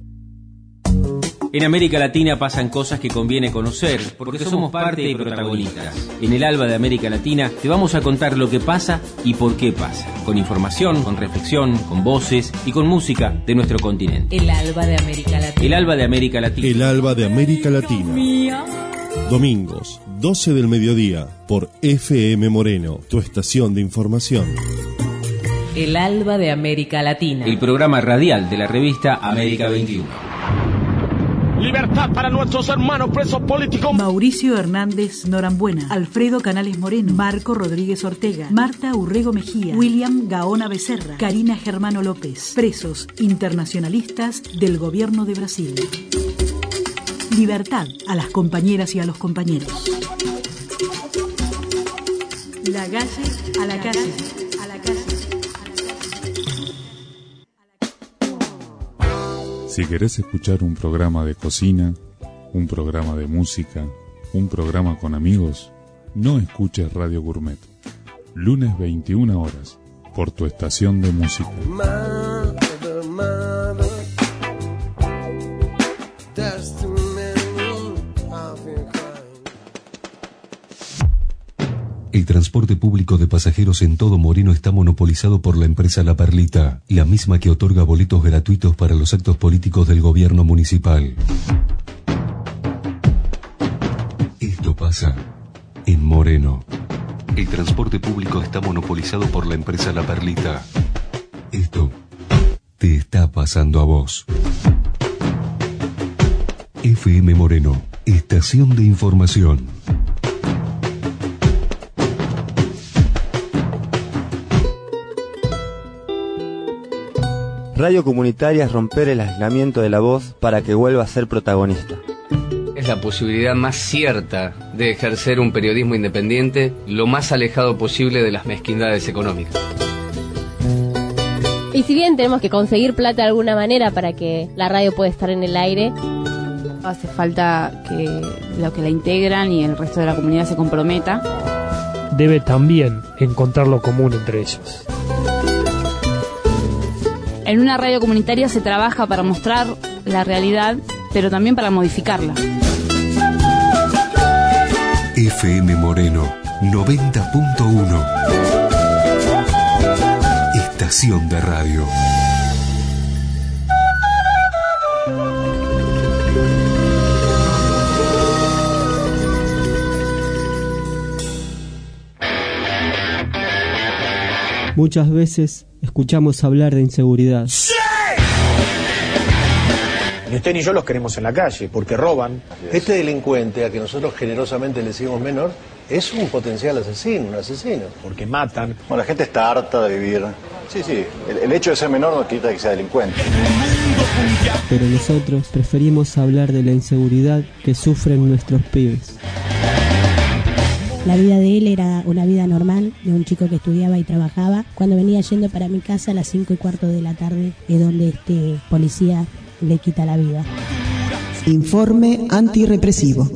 En América Latina pasan cosas que conviene conocer, porque somos parte y protagonistas. En el Alba de América Latina te vamos a contar lo que pasa y por qué pasa, con información, con reflexión, con voces y con música de nuestro continente. El Alba de América Latina. El Alba de América Latina. El Alba de América Latina. Domingos, 12 del mediodía, por FM Moreno, tu estación de información. El Alba de América Latina. El programa radial de la revista América 21. Libertad para nuestros hermanos presos políticos. Mauricio Hernández Norambuena, Alfredo Canales Moreno, Marco Rodríguez Ortega, Marta Urrego Mejía, William Gaona Becerra, Karina Germano López, presos internacionalistas del gobierno de Brasil. Libertad a las compañeras y a los compañeros. La calle a la calle, a la calle. Si querés escuchar un programa de cocina, un programa de música, un programa con amigos, no escuches Radio Gourmet. Lunes 21 horas, por tu estación de música. El transporte público de pasajeros en todo Moreno está monopolizado por la empresa La Perlita, la misma que otorga boletos gratuitos para los actos políticos del gobierno municipal. Esto pasa en Moreno. El transporte público está monopolizado por la empresa La Perlita. Esto te está pasando a vos. FM Moreno, estación de información. Radio comunitaria es romper el aislamiento de la voz para que vuelva a ser protagonista. Es la posibilidad más cierta de ejercer un periodismo independiente lo más alejado posible de las mezquindades económicas. Y si bien tenemos que conseguir plata de alguna manera para que la radio pueda estar en el aire, hace falta que los que la integran y el resto de la comunidad se comprometa. Debe también encontrar lo común entre ellos. En una radio comunitaria se trabaja para mostrar la realidad, pero también para modificarla. FM Moreno 90.1. Estación de radio. Muchas veces escuchamos hablar de inseguridad. Ni usted ni yo los queremos en la calle, porque roban. Este delincuente, a que nosotros generosamente le decimos menor, es un potencial asesino, un asesino. Porque matan. Bueno, la gente está harta de vivir. Sí, el hecho de ser menor no quita que sea delincuente. Pero nosotros preferimos hablar de la inseguridad que sufren nuestros pibes. La vida de él era una vida normal, de un chico que estudiaba y trabajaba. Cuando venía yendo para mi casa a las 5:15 de la tarde, es donde este policía le quita la vida. Informe antirrepresivo.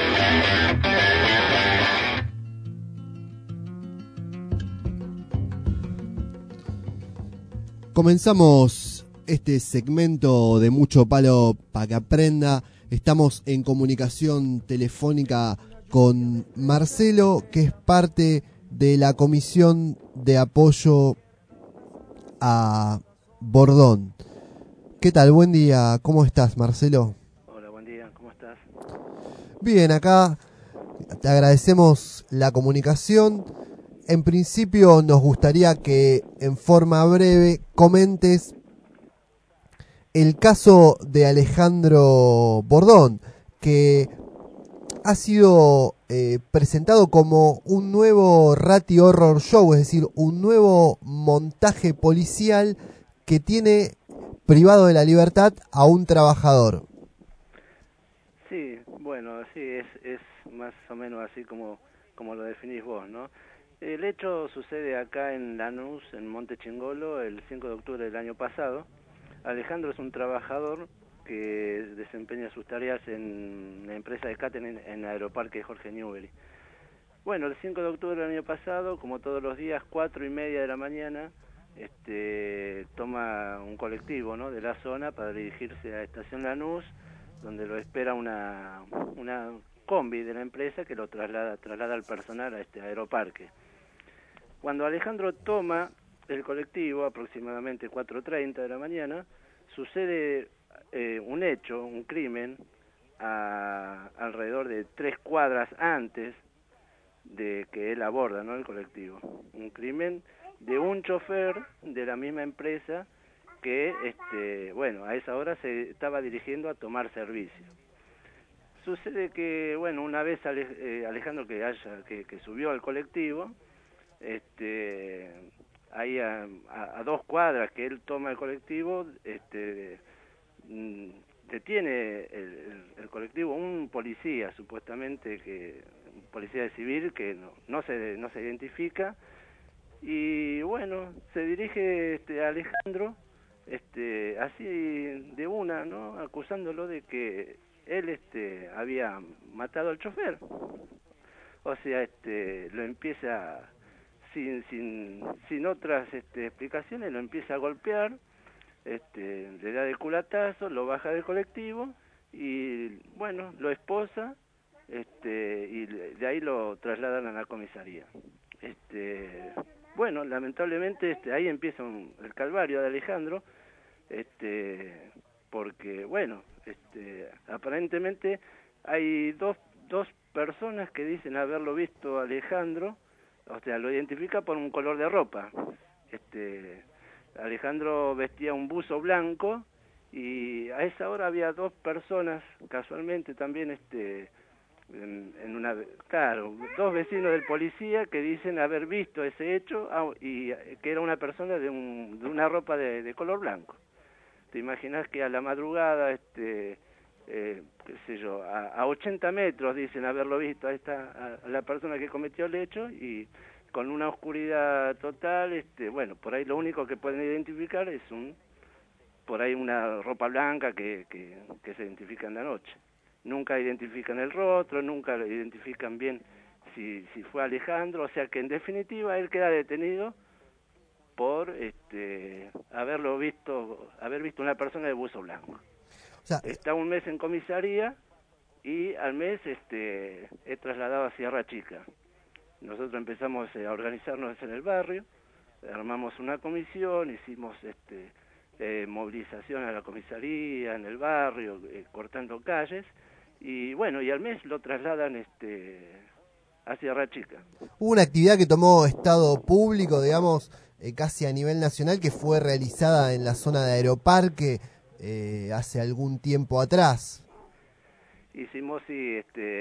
Comenzamos este segmento de Mucho Palo para que aprenda. Estamos en comunicación telefónica con Marcelo, que es parte de la comisión de apoyo a Bordón. ¿Qué tal? Buen día. ¿Cómo estás, Marcelo? Hola, buen día. ¿Cómo estás? Bien, acá te agradecemos la comunicación. En principio nos gustaría que en forma breve comentes el caso de Alejandro Bordón, que ha sido presentado como un nuevo Ratty Horror Show, es decir, un nuevo montaje policial que tiene privado de la libertad a un trabajador. Sí, bueno, sí, es más o menos así como lo definís vos, ¿no? El hecho sucede acá en Lanús, en Monte Chingolo, el 5 de octubre del año pasado. Alejandro es un trabajador que desempeña sus tareas en la empresa de catering en Aeroparque Jorge Newbery. Bueno, el 5 de octubre del año pasado, como todos los días, 4:30 de la mañana, toma un colectivo, ¿no?, de la zona para dirigirse a Estación Lanús, donde lo espera una combi de la empresa que lo traslada al personal a este aeroparque. Cuando Alejandro toma el colectivo, aproximadamente 4:30 de la mañana, sucede un hecho, un crimen, alrededor de 3 cuadras antes de que él aborda, ¿no?, el colectivo. Un crimen de un chofer de la misma empresa que, a esa hora se estaba dirigiendo a tomar servicio. Sucede que, una vez Alejandro que subió al colectivo, ahí a 2 cuadras que él toma el colectivo, detiene el colectivo un policía, supuestamente un policía civil que no se identifica, y se dirige a Alejandro así de una, ¿no?, acusándolo de que él había matado al chofer. O sea, lo empieza sin otras explicaciones, lo empieza a golpear, le da de culatazo, lo baja del colectivo y lo esposa, y de ahí lo trasladan a la comisaría. Lamentablemente ahí empieza el calvario de Alejandro, porque aparentemente hay dos personas que dicen haberlo visto a Alejandro, o sea, lo identifica por un color de ropa. Alejandro vestía un buzo blanco y a esa hora había 2 personas, casualmente también, dos vecinos del policía que dicen haber visto ese hecho y que era una persona de una ropa de color blanco. Te imaginas que a la madrugada, a 80 metros dicen haberlo visto a la persona que cometió el hecho, y con una oscuridad total, por ahí lo único que pueden identificar es por ahí una ropa blanca que se identifica en la noche. Nunca identifican el rostro, nunca lo identifican bien si fue Alejandro, o sea que en definitiva él queda detenido por haber visto una persona de buzo blanco. O sea, está un mes en comisaría y al mes es trasladado a Sierra Chica. Nosotros empezamos a organizarnos en el barrio, armamos una comisión, hicimos movilización a la comisaría, en el barrio, cortando calles, y y al mes lo trasladan a Sierra Chica. Hubo una actividad que tomó Estado Público, digamos, casi a nivel nacional, que fue realizada en la zona de Aeroparque hace algún tiempo atrás. Hicimos, sí,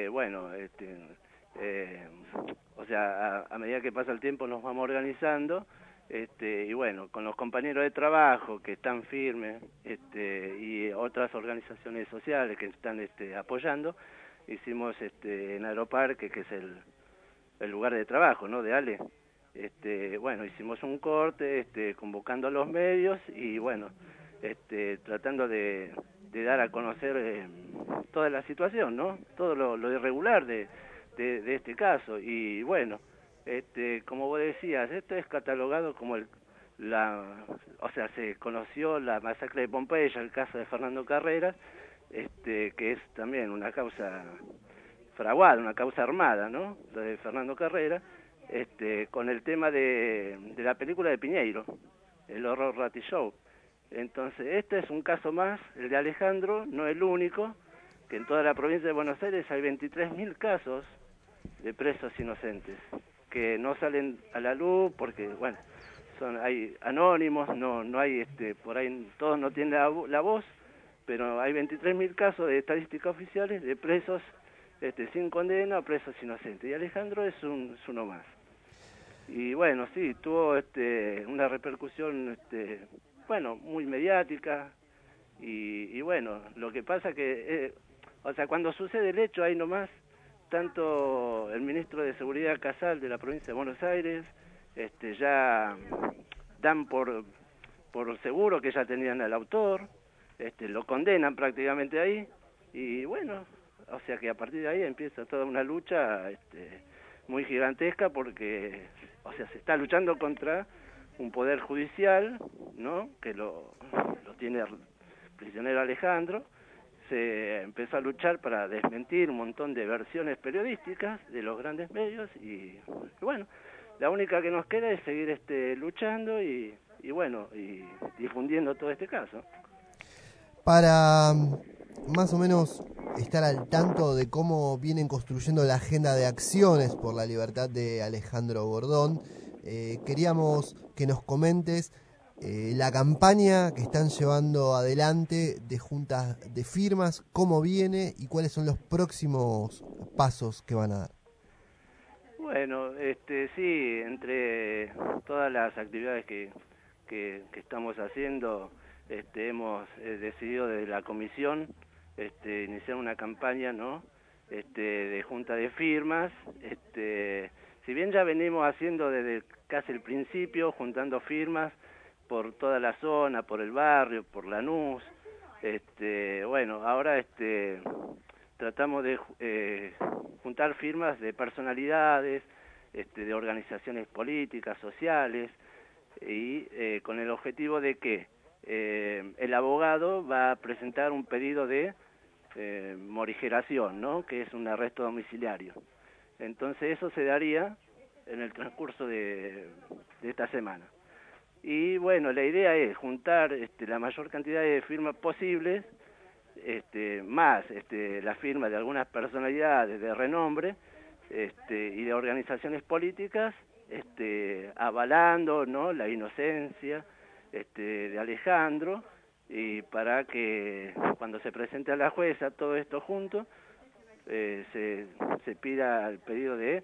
o sea, a medida que pasa el tiempo nos vamos organizando, y bueno, con los compañeros de trabajo que están firmes, y otras organizaciones sociales que están apoyando, hicimos en Aeroparque, que es el lugar de trabajo, ¿no?, de Ale. Bueno, hicimos un corte, convocando a los medios y bueno, tratando de dar a conocer toda la situación, ¿no?, todo lo irregular de este caso. Y bueno, como vos decías, esto es catalogado como o sea, se conoció la masacre de Pompeya, el caso de Fernando Carreras, que es también una causa fraguada, una causa armada, ¿no?, lo de Fernando Carreras, con el tema de la película de Piñeiro, el Horror Reality Show. Entonces, este es un caso más, el de Alejandro, no el único, que en toda la provincia de Buenos Aires hay 23.000 casos de presos inocentes, que no salen a la luz porque, bueno, hay anónimos, no hay, por ahí todos no tienen la voz, pero hay 23.000 casos de estadísticas oficiales de presos sin condena o presos inocentes, y Alejandro es uno más. Y bueno, sí, tuvo una repercusión, bueno, muy mediática, y bueno, lo que pasa que, o sea, cuando sucede el hecho, ahí nomás, tanto el ministro de Seguridad Casal de la provincia de Buenos Aires, ya dan por seguro que ya tenían al autor, lo condenan prácticamente ahí, y bueno, o sea que a partir de ahí empieza toda una lucha muy gigantesca, porque, o sea, se está luchando contra un poder judicial, ¿no?, que lo tiene prisionero Alejandro. Se empezó a luchar para desmentir un montón de versiones periodísticas de los grandes medios, y bueno, la única que nos queda es seguir luchando y bueno, y difundiendo todo este caso. Para más o menos estar al tanto de cómo vienen construyendo la agenda de acciones por la libertad de Alejandro Gordón, queríamos que nos comentes la campaña que están llevando adelante de juntas de firmas, cómo viene y cuáles son los próximos pasos que van a dar. Bueno, sí, entre todas las actividades que estamos haciendo, hemos decidido desde la comisión iniciar una campaña, ¿no?, de junta de firmas. Si bien ya venimos haciendo desde casi el principio, juntando firmas por toda la zona, por el barrio, por Lanús, bueno, ahora tratamos de juntar firmas de personalidades, de organizaciones políticas, sociales, y con el objetivo de que el abogado va a presentar un pedido de morigeración, ¿no?, que es un arresto domiciliario. Entonces eso se daría en el transcurso de esta semana. Y bueno, la idea es juntar la mayor cantidad de firmas posibles, más la firma de algunas personalidades de renombre, y de organizaciones políticas, avalando, ¿no?, la inocencia de Alejandro, y para que cuando se presente a la jueza todo esto junto, se pida el pedido de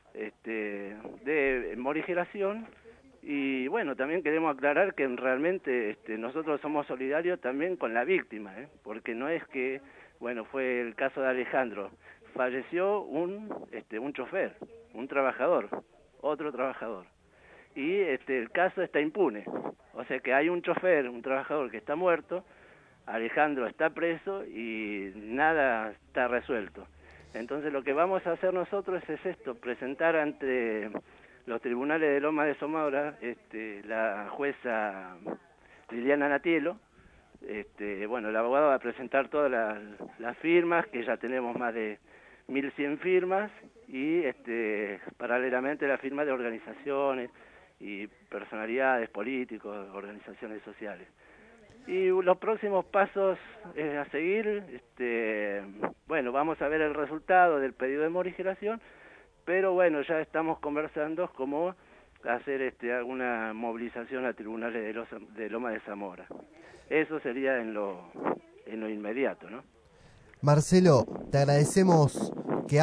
morigeración. Y bueno, también queremos aclarar que realmente nosotros somos solidarios también con la víctima, porque no es que, bueno, fue el caso de Alejandro, falleció un chofer, un trabajador, otro trabajador, y el caso está impune, o sea que hay un chofer, un trabajador que está muerto, Alejandro está preso y nada está resuelto. Entonces lo que vamos a hacer nosotros es esto, presentar ante los tribunales de Loma de Zamora la jueza Liliana Natielo. Bueno, el abogado va a presentar todas las firmas, que ya tenemos más de 1.100 firmas, y paralelamente la firma de organizaciones y personalidades políticos, organizaciones sociales. Y los próximos pasos a seguir, bueno, vamos a ver el resultado del pedido de morigeración, pero bueno, ya estamos conversando como hacer alguna movilización a tribunales de Loma de Zamora. Eso sería en lo inmediato, ¿no? Marcelo, te agradecemos que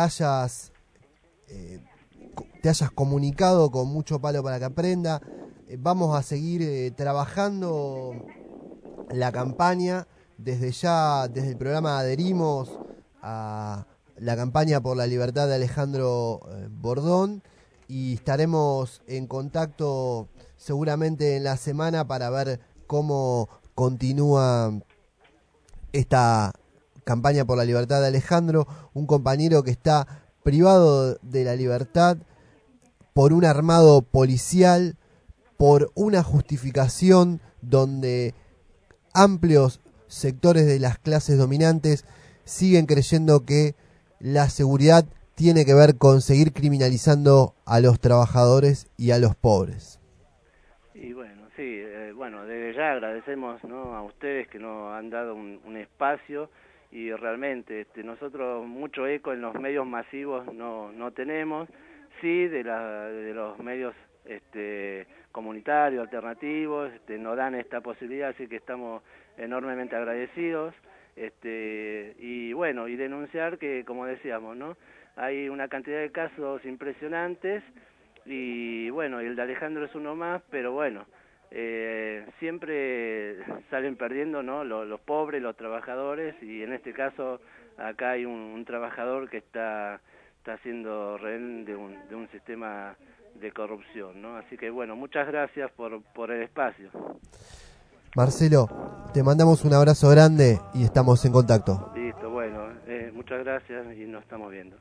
te hayas comunicado con Mucho Palo para que Aprenda. Vamos a seguir trabajando la campaña. Desde el programa adherimos a la campaña por la libertad de Alejandro Bordón y estaremos en contacto seguramente en la semana para ver cómo continúa esta campaña por la libertad de Alejandro, un compañero que está privado de la libertad por un armado policial, por una justificación donde amplios sectores de las clases dominantes siguen creyendo que la seguridad tiene que ver con seguir criminalizando a los trabajadores y a los pobres. Y bueno, sí, desde ya agradecemos, ¿no?, a ustedes que nos han dado un espacio y realmente nosotros mucho eco en los medios masivos no tenemos, sí de los medios comunitarios, alternativos, nos dan esta posibilidad, así que estamos enormemente agradecidos, y bueno, y denunciar que, como decíamos, ¿no?, hay una cantidad de casos impresionantes, y bueno, el de Alejandro es uno más, pero bueno, siempre salen perdiendo, ¿no?, los pobres, los trabajadores, y en este caso acá hay un trabajador que está siendo rehén de un sistema de corrupción, ¿no? Así que bueno, muchas gracias por el espacio. Marcelo, te mandamos un abrazo grande y estamos en contacto. Listo, bueno, muchas gracias y nos estamos viendo.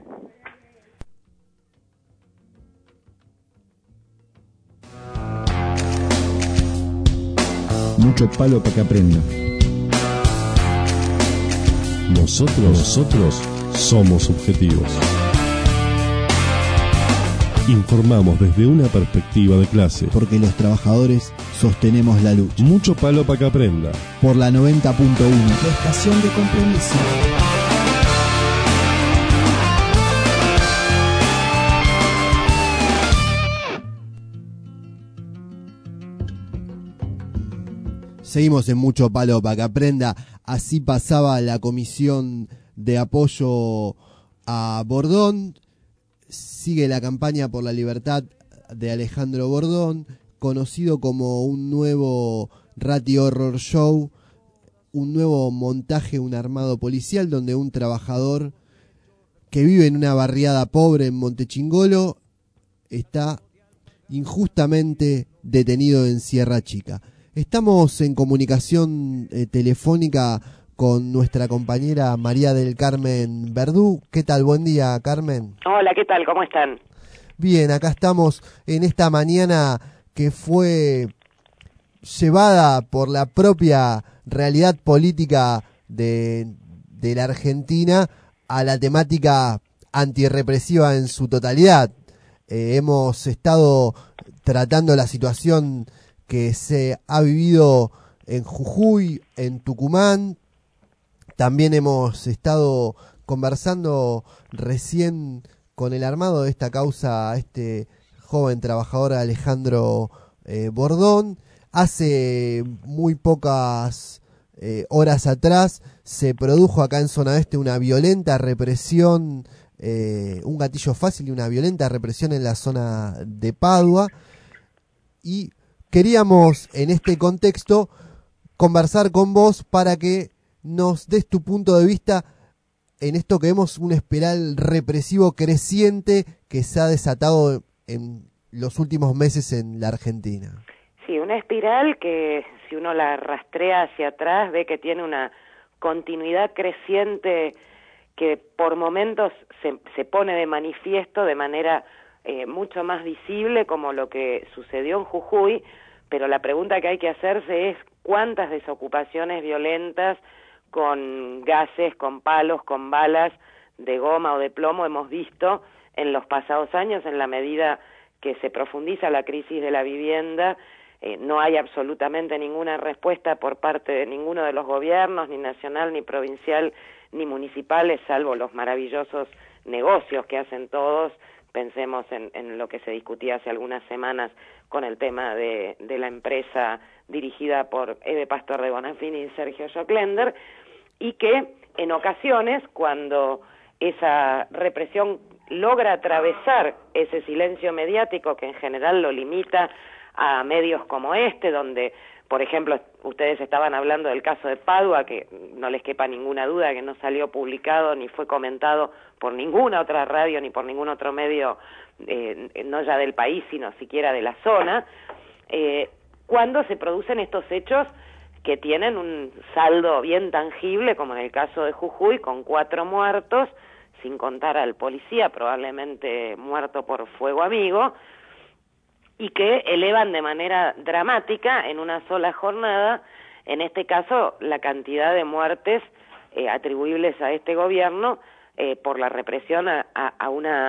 Mucho palo para que aprenda. Nosotros somos objetivos. Informamos desde una perspectiva de clase. Porque los trabajadores sostenemos la lucha. Mucho palo para que aprenda. Por la 90.1. La estación de compromiso. Seguimos en Mucho Palo para que Aprenda. Así pasaba la comisión de apoyo a Bordón. Sigue la campaña por la libertad de Alejandro Bordón, conocido como un nuevo Ratty Horror Show, un nuevo montaje, un armado policial donde un trabajador que vive en una barriada pobre en Montechingolo está injustamente detenido en Sierra Chica. Estamos en comunicación telefónica con nuestra compañera María del Carmen Verdú. ¿Qué tal? Buen día, Carmen. Hola, ¿qué tal? ¿Cómo están? Bien, acá estamos en esta mañana que fue llevada por la propia realidad política de la Argentina a la temática antirrepresiva en su totalidad. Hemos estado tratando la situación que se ha vivido en Jujuy, en Tucumán. También hemos estado conversando recién con el armado de esta causa, este joven trabajador Alejandro Bordón. Hace muy pocas horas atrás se produjo acá en Zona Este una violenta represión, un gatillo fácil y una violenta represión en la zona de Padua. Y queríamos en este contexto conversar con vos para que nos des tu punto de vista en esto que vemos una espiral represivo creciente que se ha desatado en los últimos meses en la Argentina. Sí, una espiral que si uno la rastrea hacia atrás ve que tiene una continuidad creciente que por momentos se pone de manifiesto de manera mucho más visible, como lo que sucedió en Jujuy, pero la pregunta que hay que hacerse es cuántas desocupaciones violentas con gases, con palos, con balas de goma o de plomo hemos visto en los pasados años. En la medida que se profundiza la crisis de la vivienda, no hay absolutamente ninguna respuesta por parte de ninguno de los gobiernos, ni nacional, ni provincial, ni municipales, salvo los maravillosos negocios que hacen todos Pensemos en lo que se discutía hace algunas semanas con el tema de la empresa dirigida por Eve Pastor de Bonafini y Sergio Joclender, y que en ocasiones, cuando esa represión logra atravesar ese silencio mediático que en general lo limita a medios como este, donde, por ejemplo, ustedes estaban hablando del caso de Padua, que no les quepa ninguna duda que no salió publicado ni fue comentado por ninguna otra radio ni por ningún otro medio, no ya del país, sino siquiera de la zona, cuando se producen estos hechos que tienen un saldo bien tangible, como en el caso de Jujuy, con 4 muertos, sin contar al policía, probablemente muerto por fuego amigo, y que elevan de manera dramática en una sola jornada, en este caso, la cantidad de muertes atribuibles a este gobierno por la represión a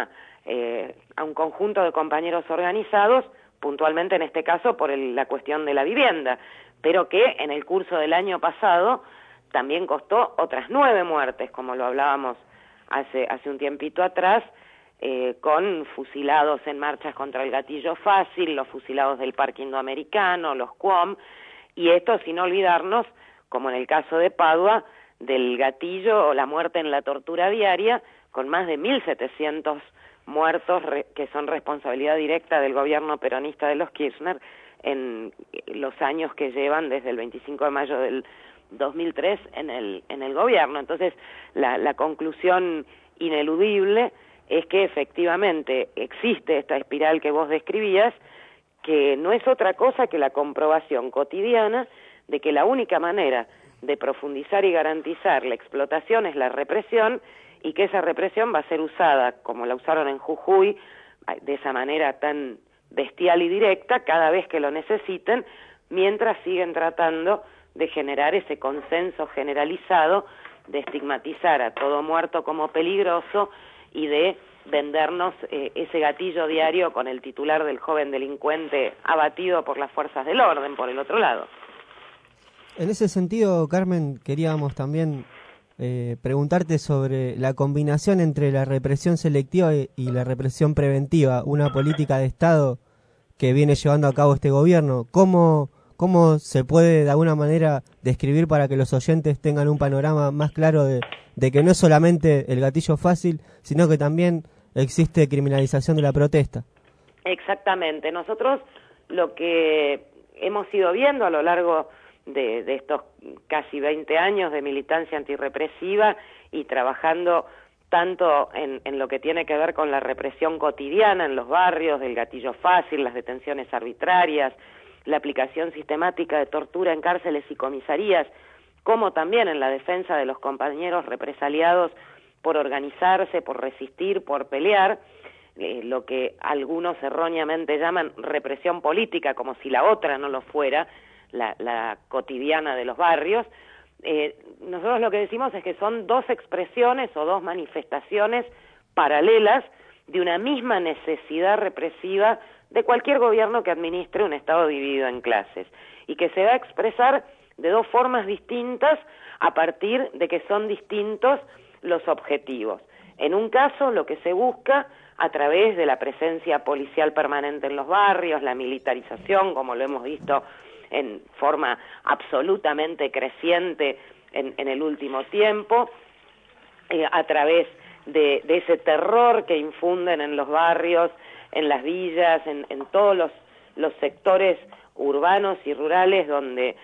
un conjunto de compañeros organizados, puntualmente en este caso por la cuestión de la vivienda, pero que en el curso del año pasado también costó otras 9 muertes, como lo hablábamos hace un tiempito atrás, con fusilados en marchas contra el gatillo fácil, los fusilados del Parque Indoamericano, los QOM, y esto sin olvidarnos, como en el caso de Padua, del gatillo o la muerte en la tortura diaria, con más de 1.700 muertos que son responsabilidad directa del gobierno peronista de los Kirchner en los años que llevan desde el 25 de mayo del 2003 en el gobierno. Entonces, la conclusión ineludible es que efectivamente existe esta espiral que vos describías, que no es otra cosa que la comprobación cotidiana de que la única manera de profundizar y garantizar la explotación es la represión, y que esa represión va a ser usada, como la usaron en Jujuy, de esa manera tan bestial y directa, cada vez que lo necesiten, mientras siguen tratando de generar ese consenso generalizado, de estigmatizar a todo muerto como peligroso y de vendernos ese gatillo diario con el titular del joven delincuente abatido por las fuerzas del orden, por el otro lado. En ese sentido, Carmen, queríamos también preguntarte sobre la combinación entre la represión selectiva y la represión preventiva, una política de Estado que viene llevando a cabo este gobierno. ¿Cómo se puede de alguna manera describir para que los oyentes tengan un panorama más claro de que no es solamente el gatillo fácil, sino que también existe criminalización de la protesta? Exactamente. Nosotros lo que hemos ido viendo a lo largo de estos casi 20 años de militancia antirrepresiva y trabajando tanto en lo que tiene que ver con la represión cotidiana en los barrios, del gatillo fácil, las detenciones arbitrarias, la aplicación sistemática de tortura en cárceles y comisarías, como también en la defensa de los compañeros represaliados por organizarse, por resistir, por pelear, lo que algunos erróneamente llaman represión política, como si la otra no lo fuera, la cotidiana de los barrios. Nosotros lo que decimos es que son 2 expresiones o 2 manifestaciones paralelas de una misma necesidad represiva de cualquier gobierno que administre un Estado dividido en clases, y que se va a expresar de 2 formas distintas a partir de que son distintos los objetivos. En un caso, lo que se busca a través de la presencia policial permanente en los barrios, la militarización, como lo hemos visto en forma absolutamente creciente en el último tiempo, a través de ese terror que infunden en los barrios, en las villas, en todos los sectores urbanos y rurales donde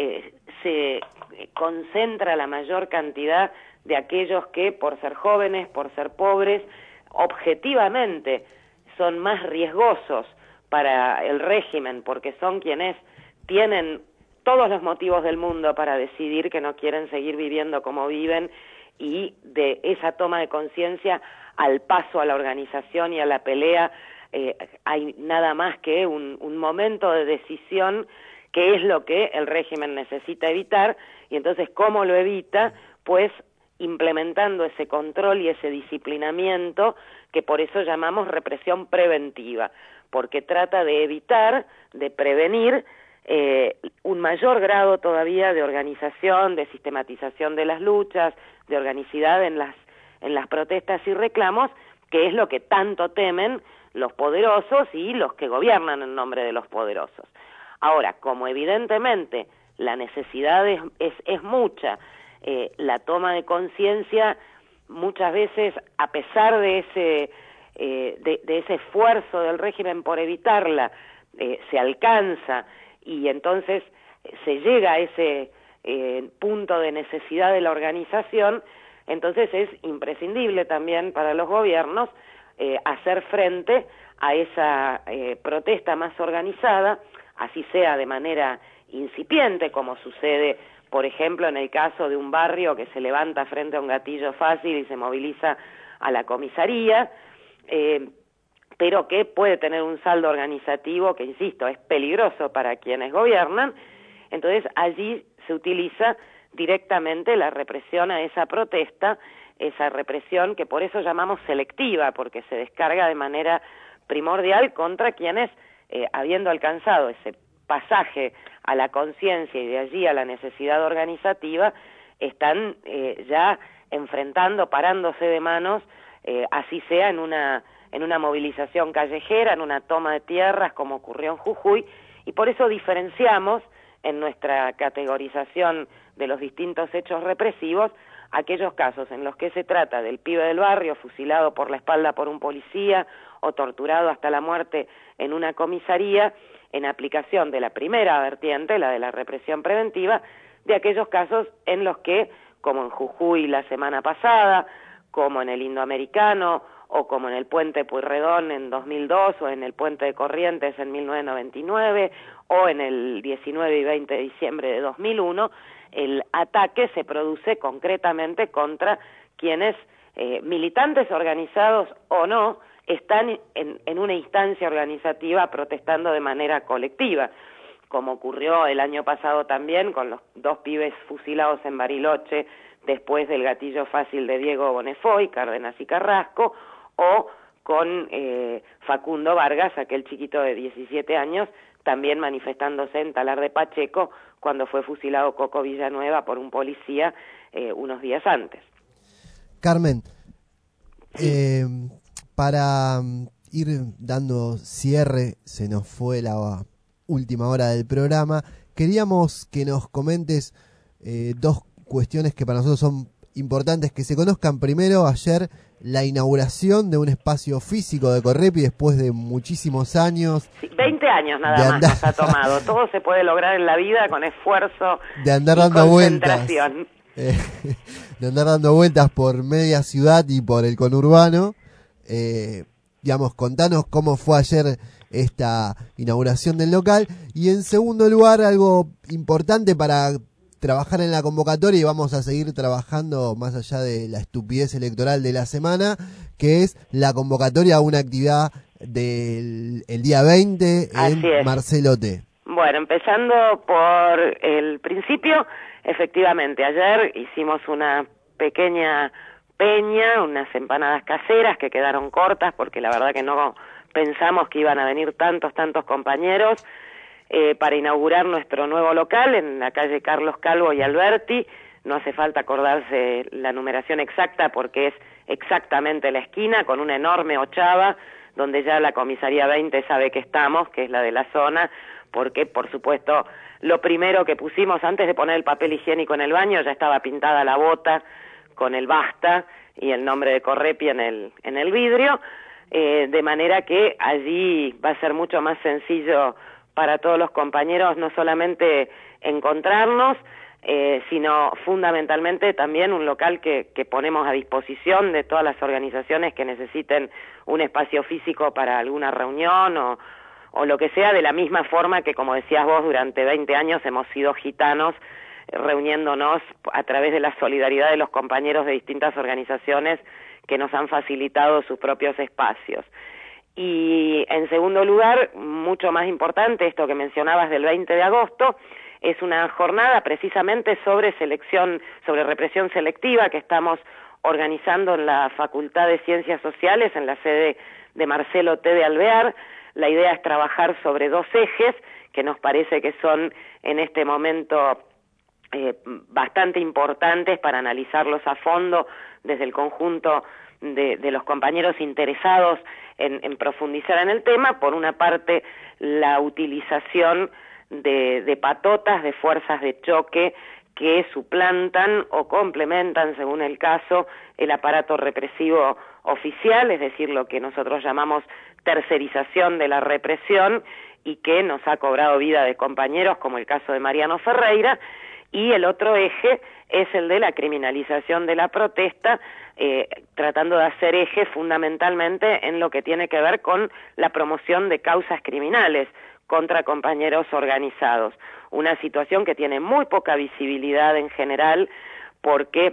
se concentra la mayor cantidad de aquellos que, por ser jóvenes, por ser pobres, objetivamente son más riesgosos para el régimen, porque son quienes tienen todos los motivos del mundo para decidir que no quieren seguir viviendo como viven, y de esa toma de conciencia al paso a la organización y a la pelea hay nada más que un momento de decisión, que es lo que el régimen necesita evitar. Y entonces, ¿cómo lo evita? Pues implementando ese control y ese disciplinamiento, que por eso llamamos represión preventiva, porque trata de evitar, de prevenir un mayor grado todavía de organización, de sistematización de las luchas, de organicidad en las protestas y reclamos, que es lo que tanto temen los poderosos y los que gobiernan en nombre de los poderosos. Ahora, como evidentemente la necesidad es mucha, la toma de conciencia muchas veces, a pesar de ese esfuerzo del régimen por evitarla, se alcanza y entonces se llega a ese punto de necesidad de la organización. Entonces es imprescindible también para los gobiernos hacer frente a esa protesta más organizada, así sea de manera incipiente, como sucede, por ejemplo, en el caso de un barrio que se levanta frente a un gatillo fácil y se moviliza a la comisaría, pero que puede tener un saldo organizativo que, insisto, es peligroso para quienes gobiernan. Entonces allí se utiliza directamente la represión a esa protesta, esa represión que por eso llamamos selectiva, porque se descarga de manera primordial contra quienes, habiendo alcanzado ese pasaje a la conciencia y de allí a la necesidad organizativa, están ya enfrentando, parándose de manos, así sea en una movilización callejera, en una toma de tierras como ocurrió en Jujuy, y por eso diferenciamos en nuestra categorización de los distintos hechos represivos aquellos casos en los que se trata del pibe del barrio fusilado por la espalda por un policía o torturado hasta la muerte en una comisaría, en aplicación de la primera vertiente, la de la represión preventiva, de aquellos casos en los que, como en Jujuy la semana pasada, como en el Indoamericano, o como en el Puente Pueyrredón en 2002, o en el Puente de Corrientes en 1999, o en el 19 y 20 de diciembre de 2001, el ataque se produce concretamente contra quienes, militantes organizados o no, están en una instancia organizativa protestando de manera colectiva, como ocurrió el año pasado también con los 2 pibes fusilados en Bariloche después del gatillo fácil de Diego Bonnefoy, Cárdenas y Carrasco, o con Facundo Vargas, aquel chiquito de 17 años, también manifestándose en Talar de Pacheco cuando fue fusilado Coco Villanueva por un policía unos días antes. Carmen, para ir dando cierre, se nos fue la última hora del programa, queríamos que nos comentes 2 cuestiones que para nosotros son importantes que se conozcan. Primero, ayer la inauguración de un espacio físico de Correpi después de muchísimos años. Sí, 20 años nada más nos ha tomado. Todo se puede lograr en la vida con esfuerzo de andar y dando concentración. De andar dando vueltas por media ciudad y por el conurbano. Digamos, contanos cómo fue ayer esta inauguración del local. Y en segundo lugar, algo importante para trabajar en la convocatoria, y vamos a seguir trabajando más allá de la estupidez electoral de la semana, que es la convocatoria a una actividad del día 20 en Marcelo T. Bueno, empezando por el principio, efectivamente, ayer hicimos una pequeña peña, unas empanadas caseras que quedaron cortas porque la verdad que no pensamos que iban a venir tantos compañeros, para inaugurar nuestro nuevo local en la calle Carlos Calvo y Alberti. No hace falta acordarse la numeración exacta porque es exactamente la esquina, con una enorme ochava donde ya la comisaría 20 sabe que estamos, que es la de la zona, porque por supuesto lo primero que pusimos antes de poner el papel higiénico en el baño ya estaba pintada la bota con el basta y el nombre de Correpi en el vidrio, de manera que allí va a ser mucho más sencillo para todos los compañeros no solamente encontrarnos, sino fundamentalmente también un local que ponemos a disposición de todas las organizaciones que necesiten un espacio físico para alguna reunión o lo que sea, de la misma forma que, como decías vos, durante 20 años hemos sido gitanos reuniéndonos a través de la solidaridad de los compañeros de distintas organizaciones que nos han facilitado sus propios espacios. Y en segundo lugar, mucho más importante, esto que mencionabas del 20 de agosto, es una jornada precisamente sobre represión selectiva que estamos organizando en la Facultad de Ciencias Sociales, en la sede de Marcelo T. de Alvear. La idea es trabajar sobre 2 ejes que nos parece que son en este momento bastante importantes para analizarlos a fondo desde el conjunto de los compañeros interesados en profundizar en el tema. Por una parte, la utilización de patotas, de fuerzas de choque que suplantan o complementan, según el caso, el aparato represivo oficial, es decir, lo que nosotros llamamos tercerización de la represión, y que nos ha cobrado vida de compañeros, como el caso de Mariano Ferreira. Y el otro eje es el de la criminalización de la protesta, tratando de hacer eje fundamentalmente en lo que tiene que ver con la promoción de causas criminales contra compañeros organizados. Una situación que tiene muy poca visibilidad en general, porque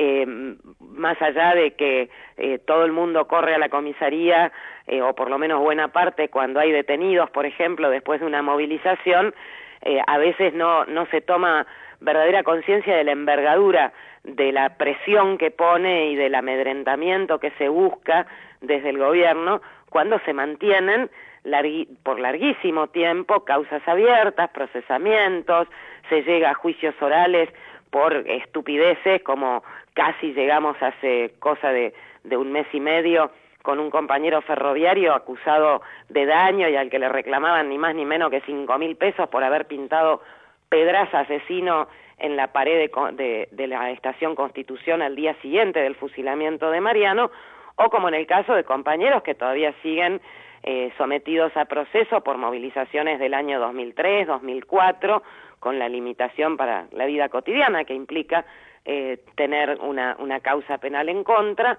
más allá de que todo el mundo corre a la comisaría, o por lo menos buena parte cuando hay detenidos, por ejemplo, después de una movilización, a veces no se toma verdadera conciencia de la envergadura de la presión que pone y del amedrentamiento que se busca desde el gobierno cuando se mantienen por larguísimo tiempo causas abiertas, procesamientos, se llega a juicios orales por estupideces, como casi llegamos hace cosa de un mes y medio con un compañero ferroviario acusado de daño y al que le reclamaban ni más ni menos que 5.000 pesos por haber pintado Pedraza asesino en la pared de la estación Constitución al día siguiente del fusilamiento de Mariano, o como en el caso de compañeros que todavía siguen sometidos a proceso por movilizaciones del año 2003, 2004, con la limitación para la vida cotidiana que implica tener una causa penal en contra,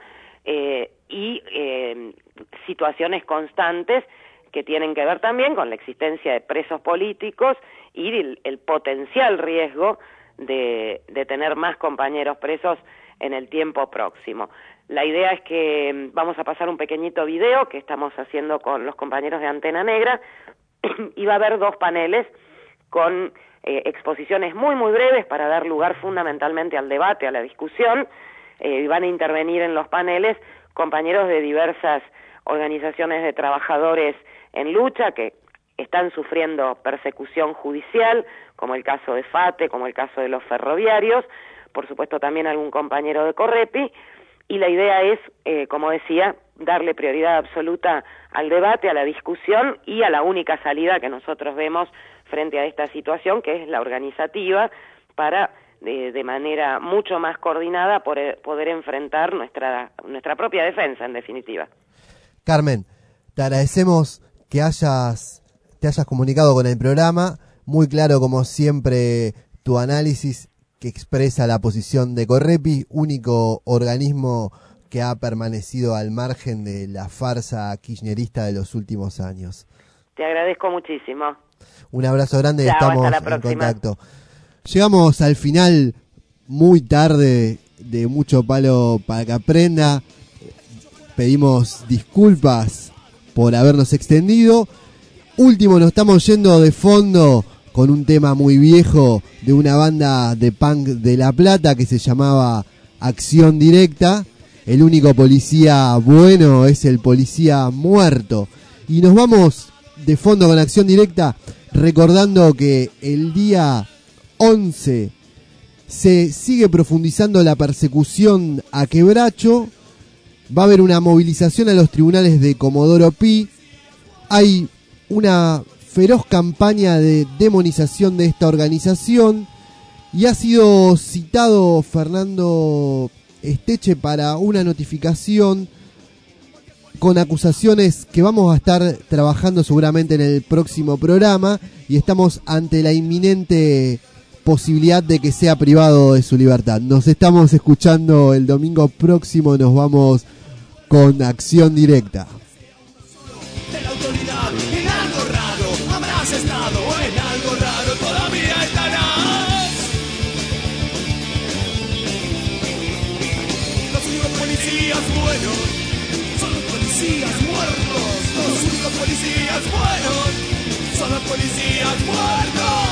y situaciones constantes que tienen que ver también con la existencia de presos políticos y el potencial riesgo de tener más compañeros presos en el tiempo próximo. La idea es que vamos a pasar un pequeñito video que estamos haciendo con los compañeros de Antena Negra y va a haber 2 paneles con exposiciones muy breves para dar lugar fundamentalmente al debate, a la discusión. Van a intervenir en los paneles compañeros de diversas organizaciones de trabajadores en lucha que están sufriendo persecución judicial, como el caso de FATE, como el caso de los ferroviarios, por supuesto también algún compañero de Correpi, y la idea es, como decía, darle prioridad absoluta al debate, a la discusión y a la única salida que nosotros vemos frente a esta situación, que es la organizativa, para de manera mucho más coordinada poder enfrentar nuestra propia defensa, en definitiva. Carmen, te agradecemos que te hayas comunicado con el programa. Muy claro, como siempre, tu análisis que expresa la posición de Correpi, único organismo que ha permanecido al margen de la farsa kirchnerista de los últimos años. Te agradezco muchísimo. Un abrazo grande y Chao, estamos hasta la en próxima. contacto. Llegamos al final muy tarde de Mucho Palo para que aprenda. Pedimos disculpas por habernos extendido. Último, nos estamos yendo de fondo con un tema muy viejo de una banda de punk de La Plata que se llamaba Acción Directa. El único policía bueno es el policía muerto. Y nos vamos de fondo con Acción Directa, recordando que el día 11 se sigue profundizando la persecución a Quebracho. Va a haber una movilización a los tribunales de Comodoro Pi. Hay una feroz campaña de demonización de esta organización y ha sido citado Fernando Esteche para una notificación con acusaciones que vamos a estar trabajando seguramente en el próximo programa, y estamos ante la inminente posibilidad de que sea privado de su libertad. Nos estamos escuchando el domingo próximo, nos vamos con Acción Directa. De la autoridad, en algo raro habrás estado, en algo raro todavía estarás. Los únicos policías buenos son los policías muertos. Los únicos policías buenos son los policías muertos.